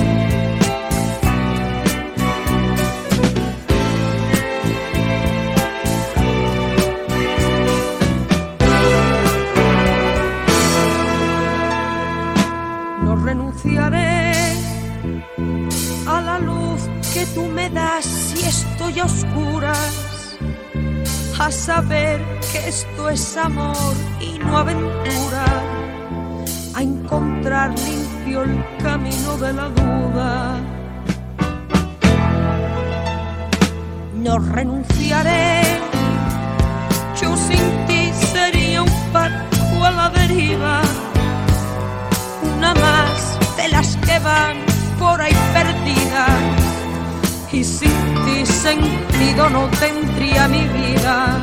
No renunciaré a la luz que tú me das si estoy a oscuras, a saber que esto es amor y no aventura, a encontrar limpio el camino de la duda. No renunciaré, yo sin ti sería un barco a la deriva, una más de las que van por ahí perdidas, y sin ti sentido no tendría mi vida.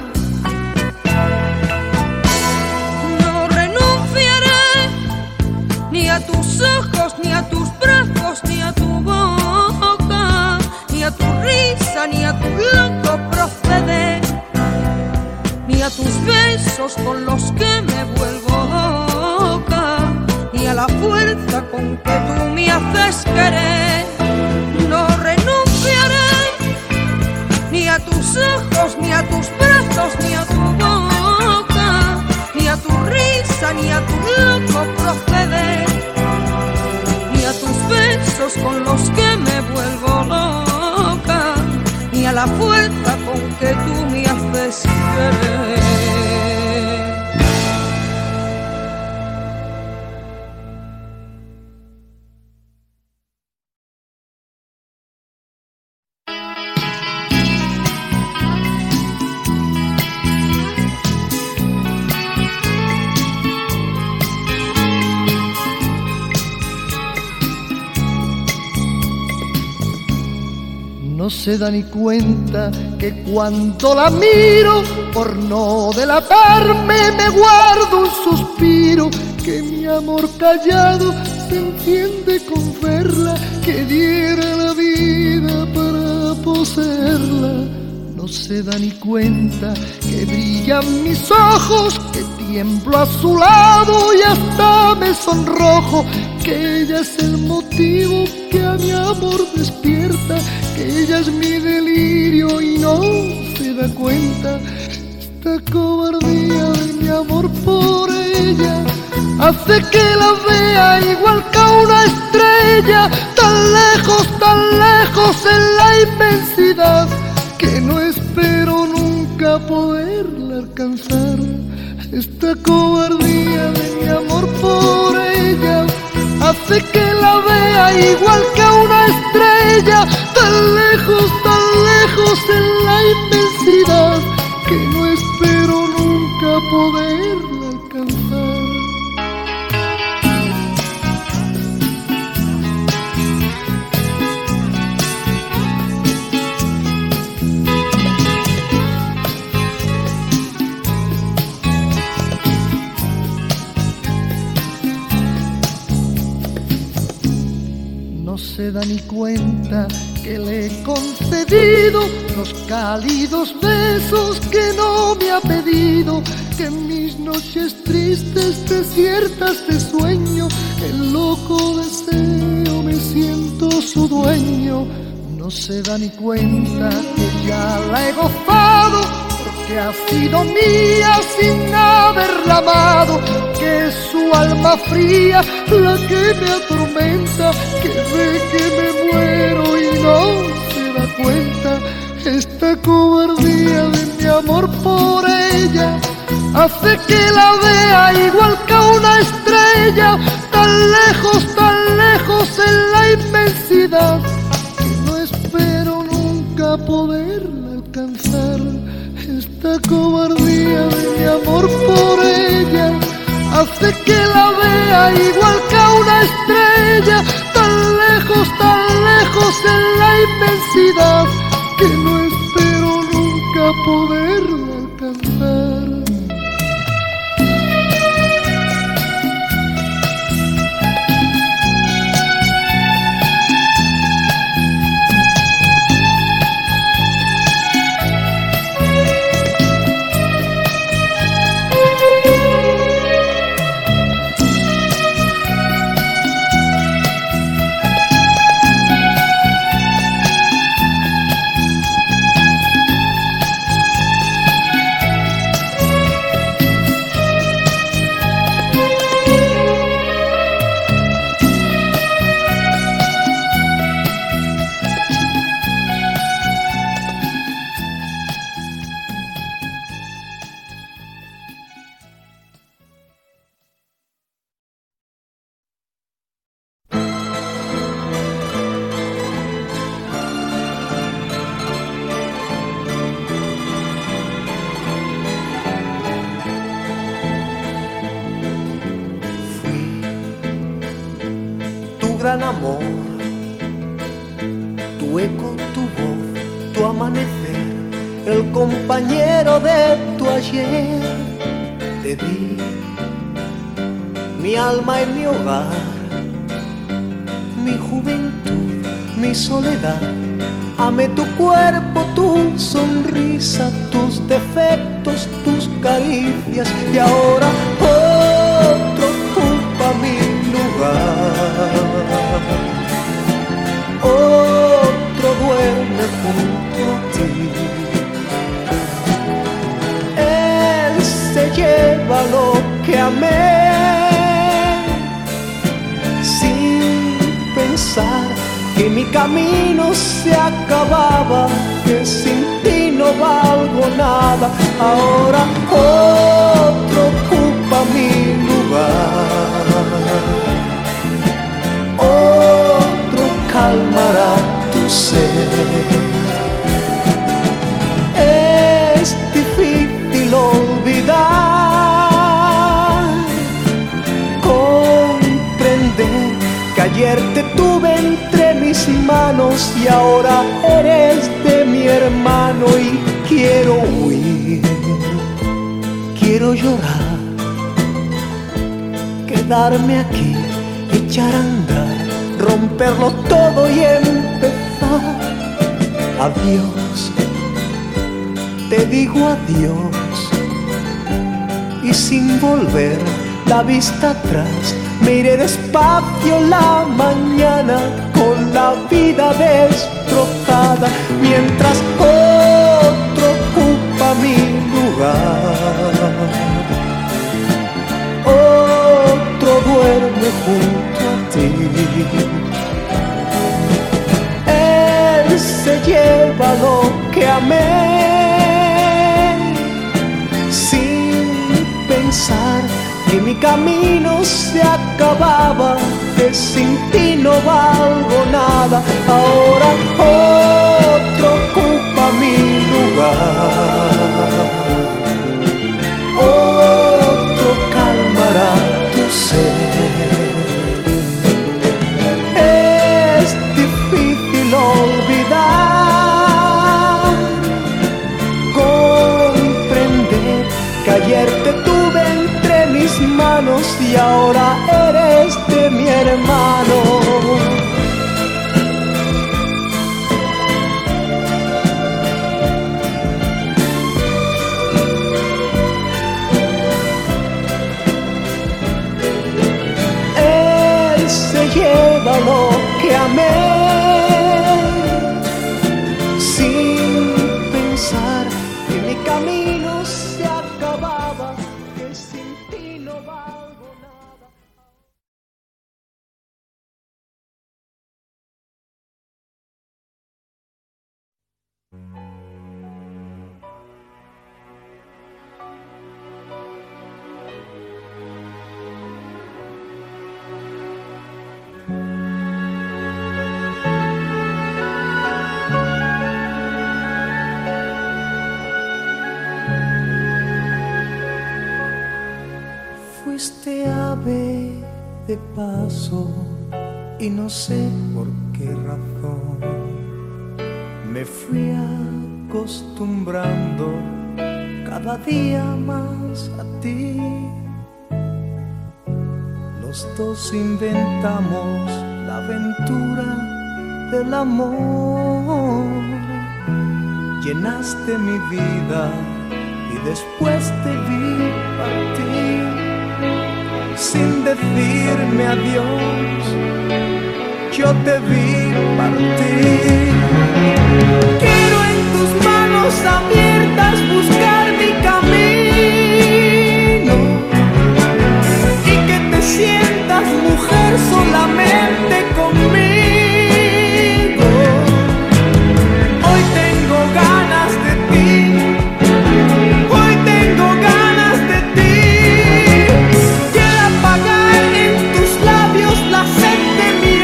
No renunciaré ni a tus ojos, ni a tus brazos, ni a tu boca, ni a tu risa, ni a tu loco proceder, ni a tus besos con los que me vuelvo loca, ni a la fuerza con que tú me haces querer. No renunciaré ni a tus ojos, ni a tus brazos, ni a tu boca, ni a tu risa, ni a tu loco proceder, ni a tus besos con los que me vuelvo loca, ni a la fuerza con que tú me haces querer. No se da ni cuenta que cuando la miro, por no delatarme, me guardo un suspiro, que mi amor callado se enciende con verla, que diera la vida para poseerla. No se da ni cuenta que brillan mis ojos, que tiemblo a su lado y hasta me sonrojo, que ella es el motivo que a mi amor despierta, que ella es mi delirio y no se da cuenta. Esta cobardía de mi amor por ella hace que la vea igual que a una estrella, tan lejos en la inmensidad, que no espero nunca poderla alcanzar. Esta cobardía de mi amor por ella hace que la vea igual que a una estrella, tan lejos en la inmensidad, que no espero nunca poderla alcanzar. No se da ni cuenta que le he concedido, los cálidos besos que no me ha pedido, que en mis noches tristes, desiertas de sueño, el loco deseo me siento su dueño. No se da ni cuenta que ya la he gozado, porque ha sido mía sin haberla amado, que es su alma fría la que me atormenta, que ve que me muero y no se da cuenta. Esta cobardía de mi amor por ella hace que la vea igual que una estrella, tan lejos en la inmensidad, que no espero nunca poderla alcanzar. Esta cobardía de mi amor por ella hace que la vea igual que una estrella, tan lejos en la inmensidad, que no espero nunca poderla alcanzar. Gran amor, tu eco, tu voz, tu amanecer, el compañero de tu ayer. Te di mi alma y mi hogar, mi juventud, mi soledad. Amé tu cuerpo, tu sonrisa, tus defectos, tus caricias, y ahora otro ocupa mi lugar. Otro duerme junto a ti. Él se lleva lo que amé, sin pensar que mi camino se acababa, que sin ti no valgo nada. Ahora otro ocupa mi lugar. Otro calmará tu sed. Es difícil olvidar, comprender que ayer te tuve entre mis manos y ahora eres de mi hermano. Y quiero huir, quiero llorar, quedarme aquí, echar a andar, romperlo todo y empezar. Adiós, te digo adiós, y sin volver la vista atrás, me iré despacio la mañana con la vida destrozada, mientras otro ocupa mi lugar. Otro duerme junto a ti. Él se lleva lo que amé, sin pensar que mi camino se acababa, que sin ti no valgo nada. Ahora otro ocupa mi lugar. Otro calmará tu sed. Es difícil olvidar, comprender que ayer te tuve entre mis manos y ahora eres de mi hermano. fuiste ave de paso y no sé por qué razón me fui acostumbrando cada día más a ti. Los dos inventamos la aventura del amor. Llenaste mi vida y después te vi partir sin decirme adiós. Yo te vi partir. Quiero en tus manos abiertas buscar mi camino y que te sientas mujer solamente conmigo. Hoy tengo ganas de ti, hoy tengo ganas de ti. Quiero apagar en tus labios la sed de mi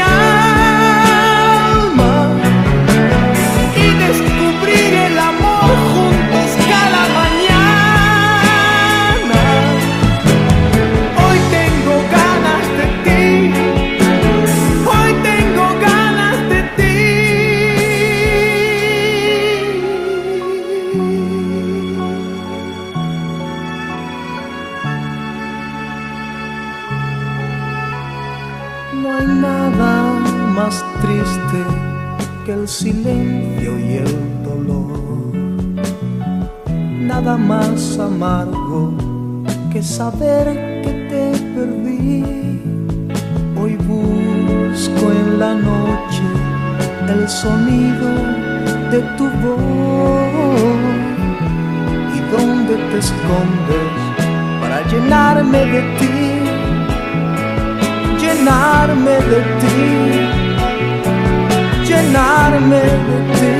alma y descubrir el amor juntos cada mañana. Hoy tengo ganas de ti, hoy tengo ganas de ti. No hay nada más triste que el silencio y el dolor, nada más amargo que saber que te perdí. Hoy busco en la noche el sonido de tu voz y dónde te escondes para llenarme de ti, llenarme de ti, llenarme de ti.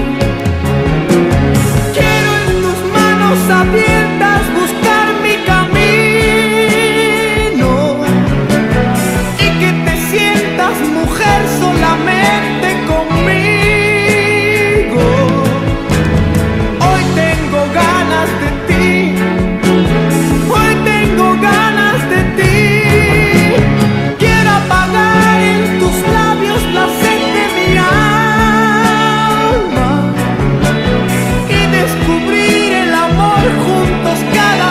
Quiero en tus manos abiertas buscar mi camino y que te sientas mujer solamente conmigo. Hoy tengo ganas de ti, hoy tengo ganas de ti. Quiero apagar en tus labios la sed de mi alma y descubrir el amor juntos cada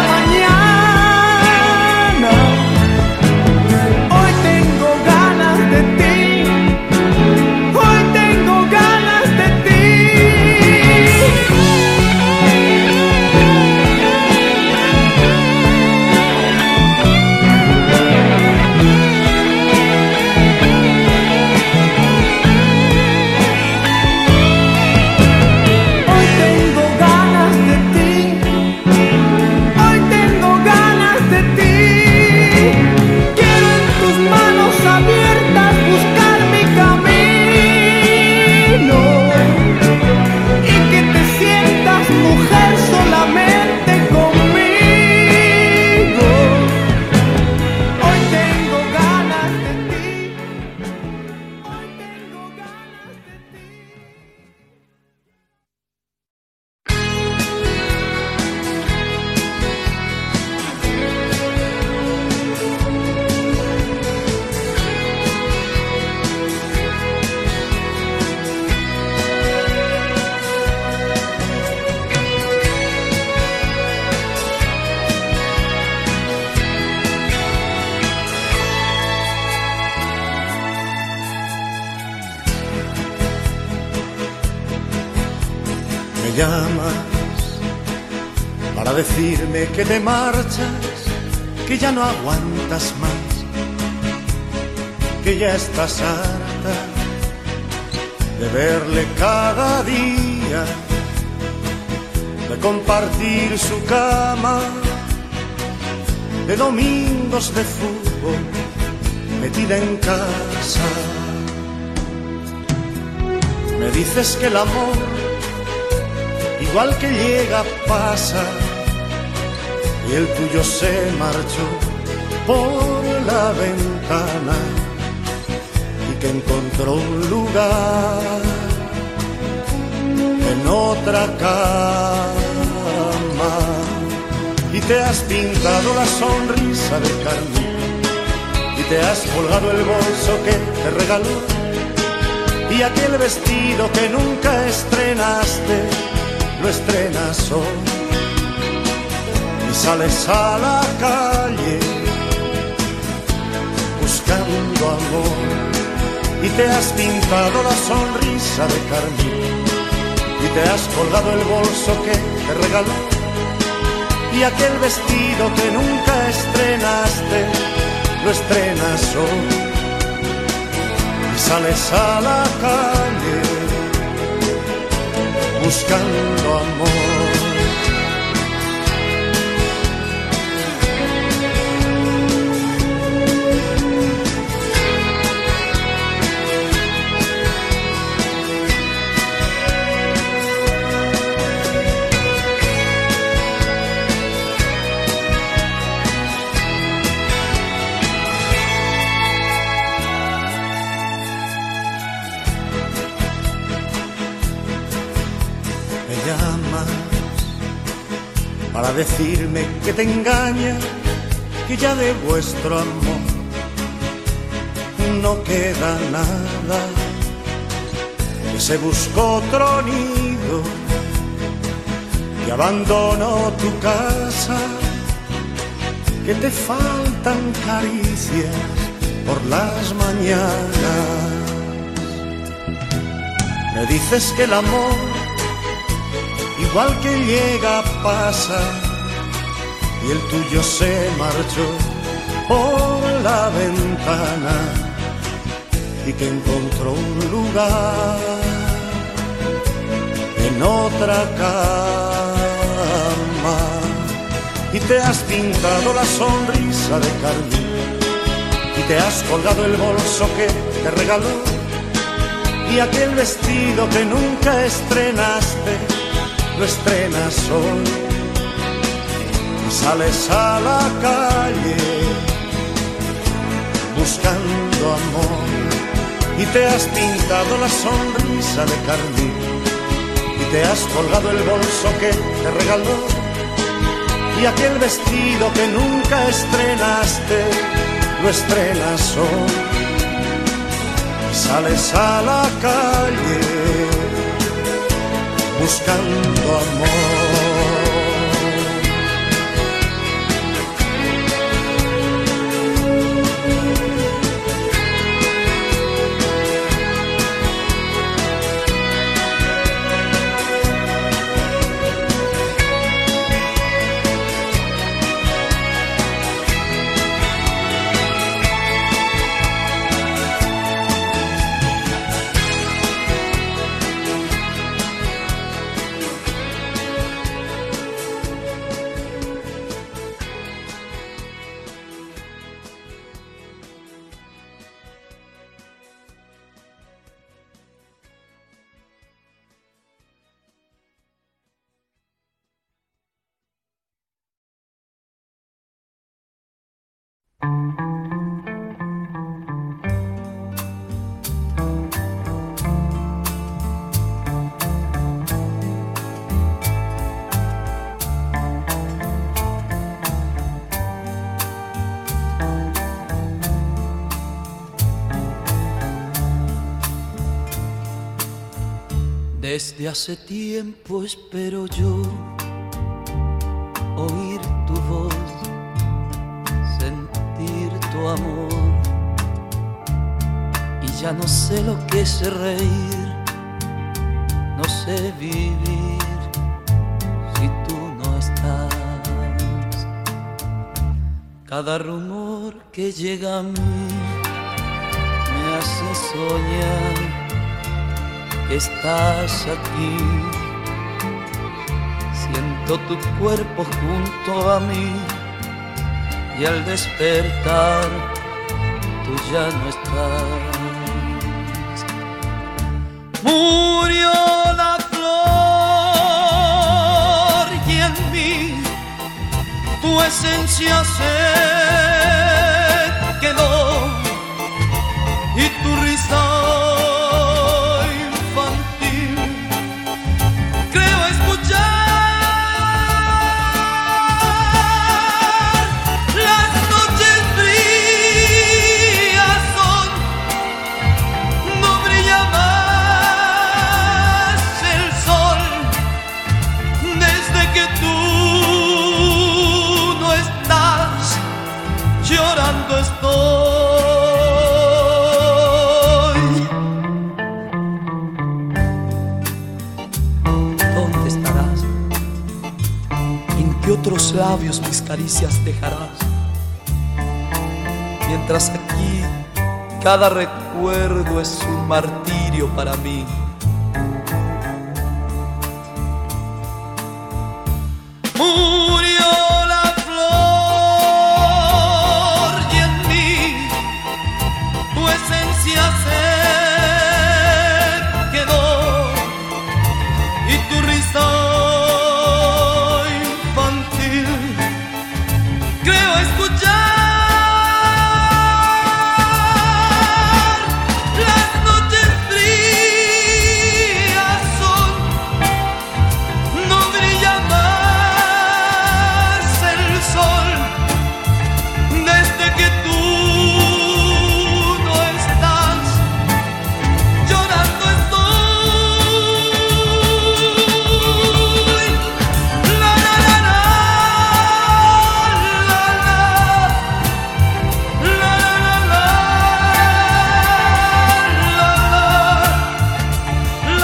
mañana. Hoy tengo ganas de ti, hoy tengo ganas de ti. Hoy tengo ganas de ti, hoy tengo ganas de ti. Quiero en tus manos abiertas buscar mi camino y que te sientas mujer solamente conmigo. Hoy tengo ganas de ti, hoy tengo ganas de ti. Me llamas para decirme que te marchas, que ya no aguantas más, que ya estás harta de verle cada día, de compartir su cama, de domingos de fútbol metida en casa. Me dices que el amor, igual que llega, pasa, y el tuyo se marchó por la ventana y que encontró un lugar en otra cama. Y te has pintado la sonrisa de carmín y te has colgado el bolso que te regaló y aquel vestido que nunca estrenaste lo estrenas hoy y sales a la calle buscando amor y te has pintado la sonrisa de carmín y te has colgado el bolso que te regaló y aquel vestido que nunca estrenaste lo estrenas hoy y sales a la calle buscando amor. Para decirme que te engaña, que ya de vuestro amor no queda nada, que se buscó otro nido, que abandonó tu casa, que te faltan caricias por las mañanas. Me dices que el amor igual que llega pasa y el tuyo se marchó por la ventana y que encontró un lugar en otra cama y te has pintado la sonrisa de carmín y te has colgado el bolso que te regaló y aquel vestido que nunca estrenaste lo estrenas hoy y sales a la calle buscando amor y te has pintado la sonrisa de carmín y te has colgado el bolso que te regaló y aquel vestido que nunca estrenaste lo estrenas hoy y sales a la calle buscando amor. Desde hace tiempo espero yo oír tu voz, sentir tu amor, y ya no sé lo que es reír, no sé vivir si tú no estás. Cada rumor que llega a mí me hace soñar que estás aquí. Siento tu cuerpo junto a mí y al despertar tú ya no estás. Murió la flor y en mí tu esencia se quedó y tu risa de otros labios mis caricias dejarás. Mientras aquí cada recuerdo es un martirio para mí. Murió la flor y en mí tu esencia se quedó y tu risa infantil creo escuchar. Las noches frías son, no brilla más el sol desde que tú no estás. Llorando estoy. La la la la, la la la, la la la, la la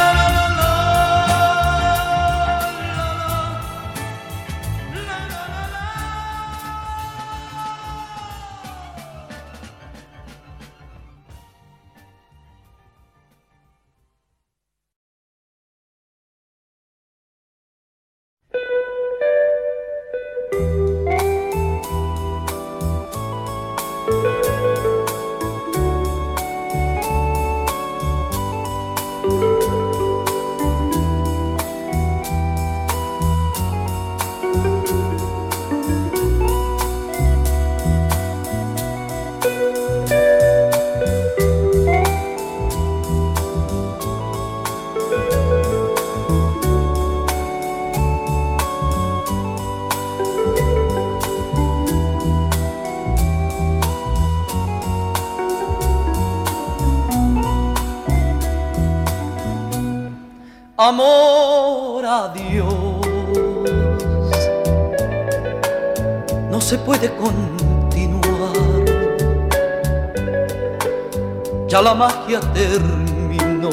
Amor a Dios, no se puede continuar. Ya la magia terminó.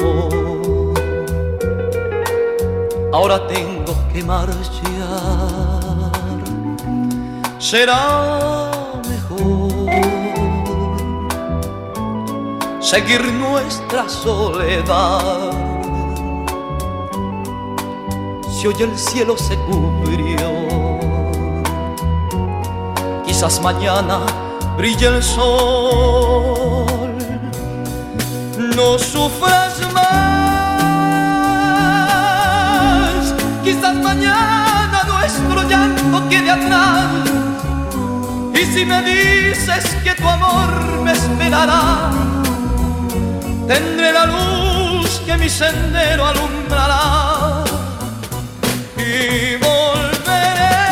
Ahora tengo que marchar. Será mejor seguir nuestra soledad. Si hoy el cielo se cubrió, quizás mañana brille el sol. No sufras más, quizás mañana nuestro llanto quede atrás. Y si me dices que tu amor me esperará, tendré la luz que mi sendero alumbrará. Y volveré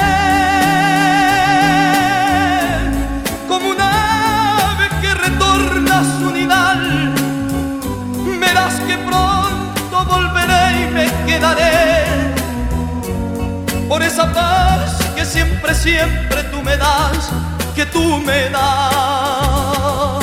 como un ave que retorna a su nidal. Verás que pronto volveré y me quedaré por esa paz que siempre, siempre tú me das, que tú me das.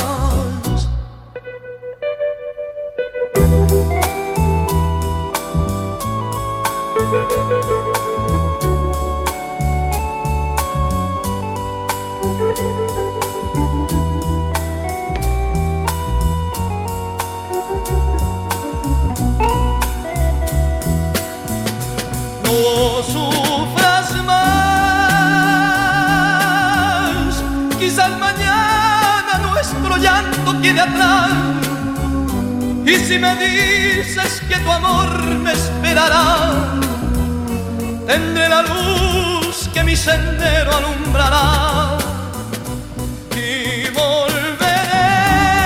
No sufras más, quizás mañana nuestro llanto quede atrás. Y si me dices que tu amor me esperará, tendré la luz que mi sendero alumbrará. Y volveré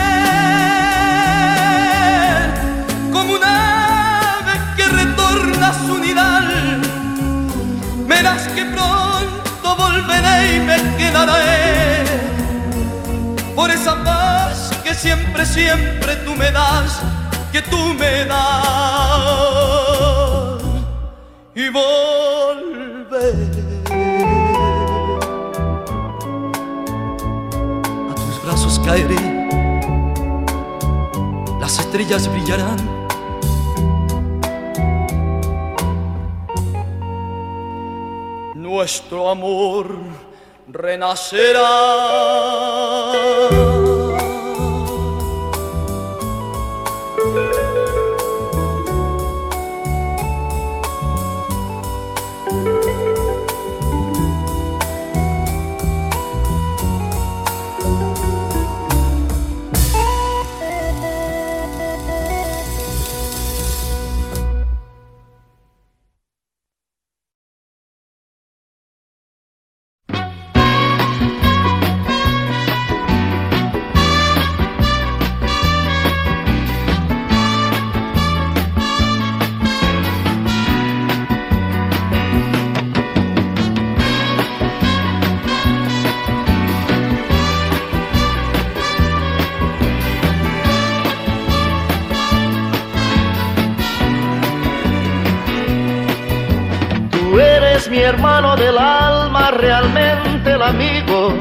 como un ave que retorna a su nidal. Verás que pronto volveré y me quedaré por esa paz que siempre, siempre tú me das, que tú me das. Y volveré. A tus brazos caeré, las estrellas brillarán. nuestro amor renacerá. Mi hermano del alma, realmente el amigo,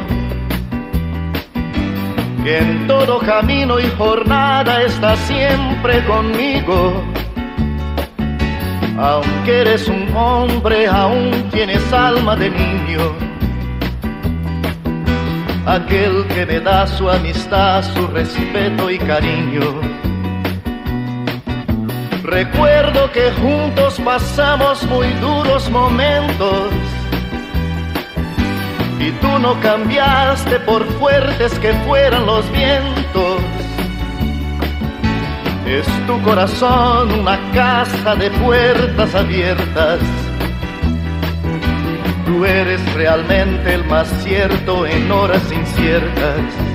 que en todo camino y jornada está siempre conmigo. Aunque eres un hombre, aún tienes alma de niño. Aquel que me da su amistad, su respeto y cariño. Recuerdo que juntos pasamos muy duros momentos y tú no cambiaste por fuertes que fueran los vientos. Es tu corazón una casa de puertas abiertas. Tú eres realmente el más cierto en horas inciertas.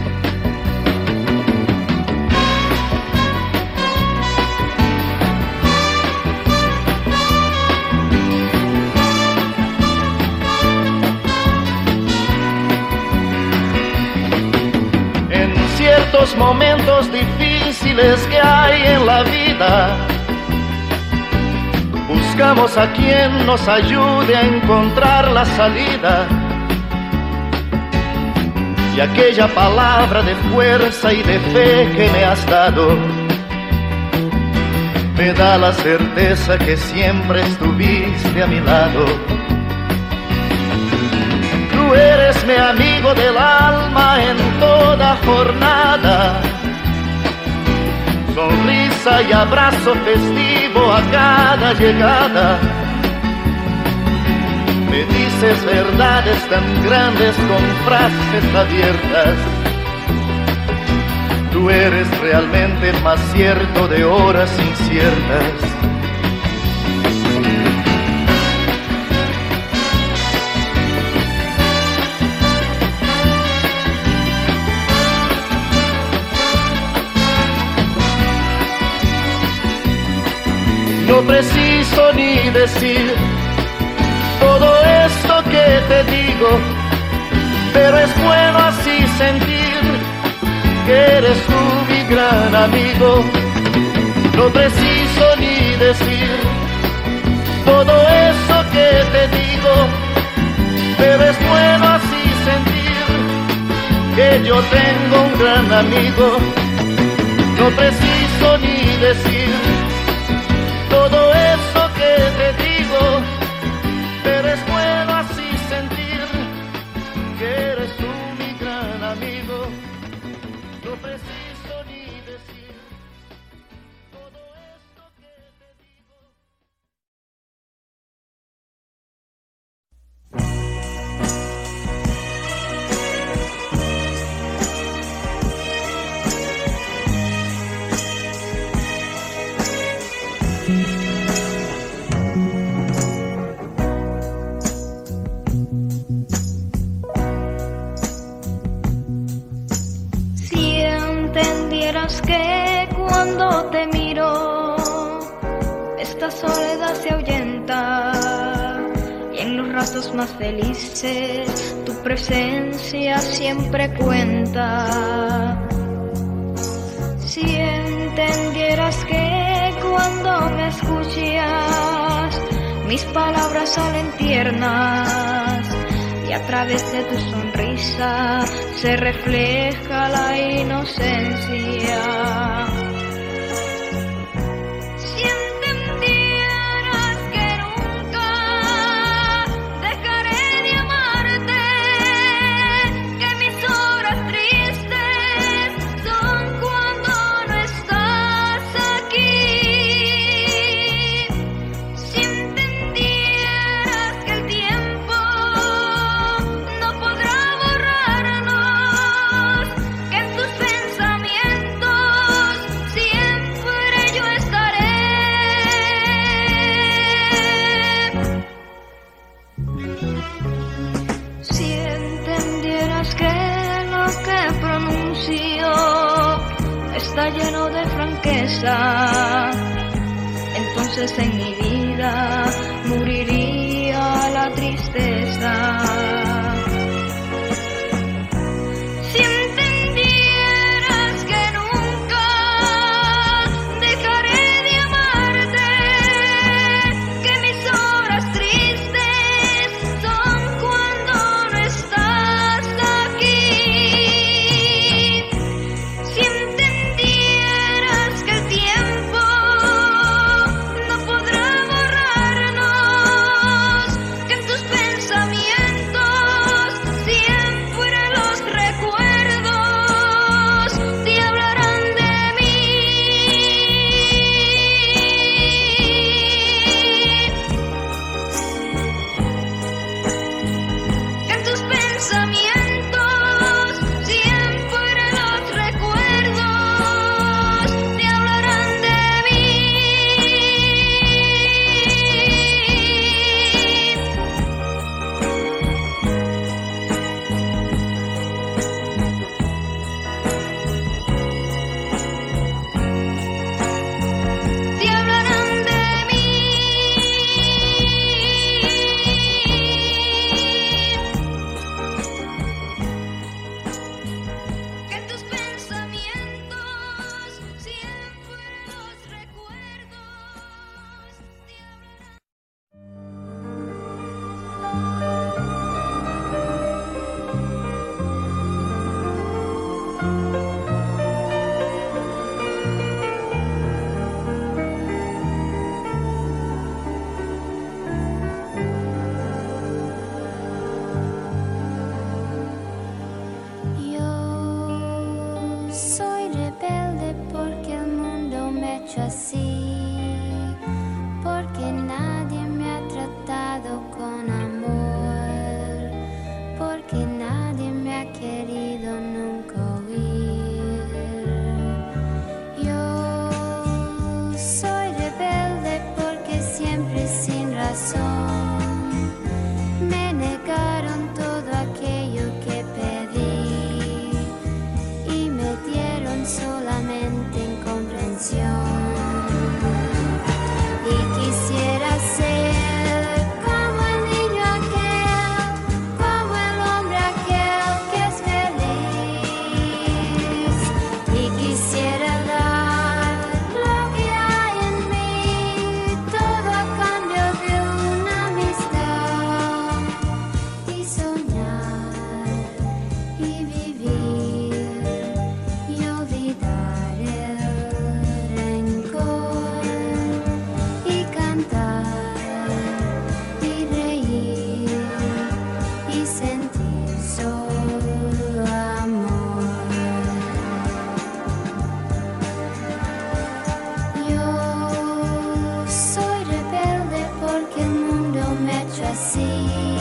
Ciertos momentos difíciles que hay en la vida, buscamos a quien nos ayude a encontrar la salida. Y aquella palabra de fuerza y de fe que me has dado me da la certeza que siempre estuviste a mi lado. Tú eres mi amigo del alma en toda jornada, sonrisa y abrazo festivo a cada llegada. Me dices verdades tan grandes con frases abiertas. Tú eres realmente el más cierto de horas inciertas. No preciso ni decir todo esto que te digo, pero es bueno así sentir que eres tú mi gran amigo. No preciso ni decir todo eso que te digo, pero es bueno así sentir que yo tengo un gran amigo. No preciso ni decir todo eso que te digo, pero es bueno así sentir que eres tú mi gran amigo. No preciso ni decir todo esto que te digo. Que cuando te miro esta soledad se ahuyenta y en los ratos más felices tu presencia siempre cuenta. Si entendieras que cuando me escuchas mis palabras salen tiernas y a través de tu sonrisa se refleja la inocencia. Si entendieras que nunca dejaré promesa, entonces en mi vida moriría la tristeza. Si entendieras que nunca dejaré de amarte, que mis horas tristes son cuando no estás aquí. Si entendieras que el tiempo no podrá borrarnos, que en tus pensamientos siempre los recuerdos te hablarán de mí. Que en tus pensamientos siempre los recuerdos te hablarán de mí. Te hablarán de mí. Que en tus pensamientos siempre los recuerdos te hablarán. Yo soy rebelde porque el mundo me ha hecho así, porque nadie me ha tratado con amor, porque nadie me ha querido nunca oír. Yo soy rebelde porque siempre sin razón me negaron todo aquello que pedí y me dieron solamente incomprensión. Y quisiera ser como el niño aquel, como el hombre aquel que es feliz. Y quisiera dar lo que hay en mí, todo a cambio de una amistad. Y soñar y vivir y olvidar el rencor y cantar y reír y sentir solo amor. Yo soy rebelde porque el mundo me ha hecho así,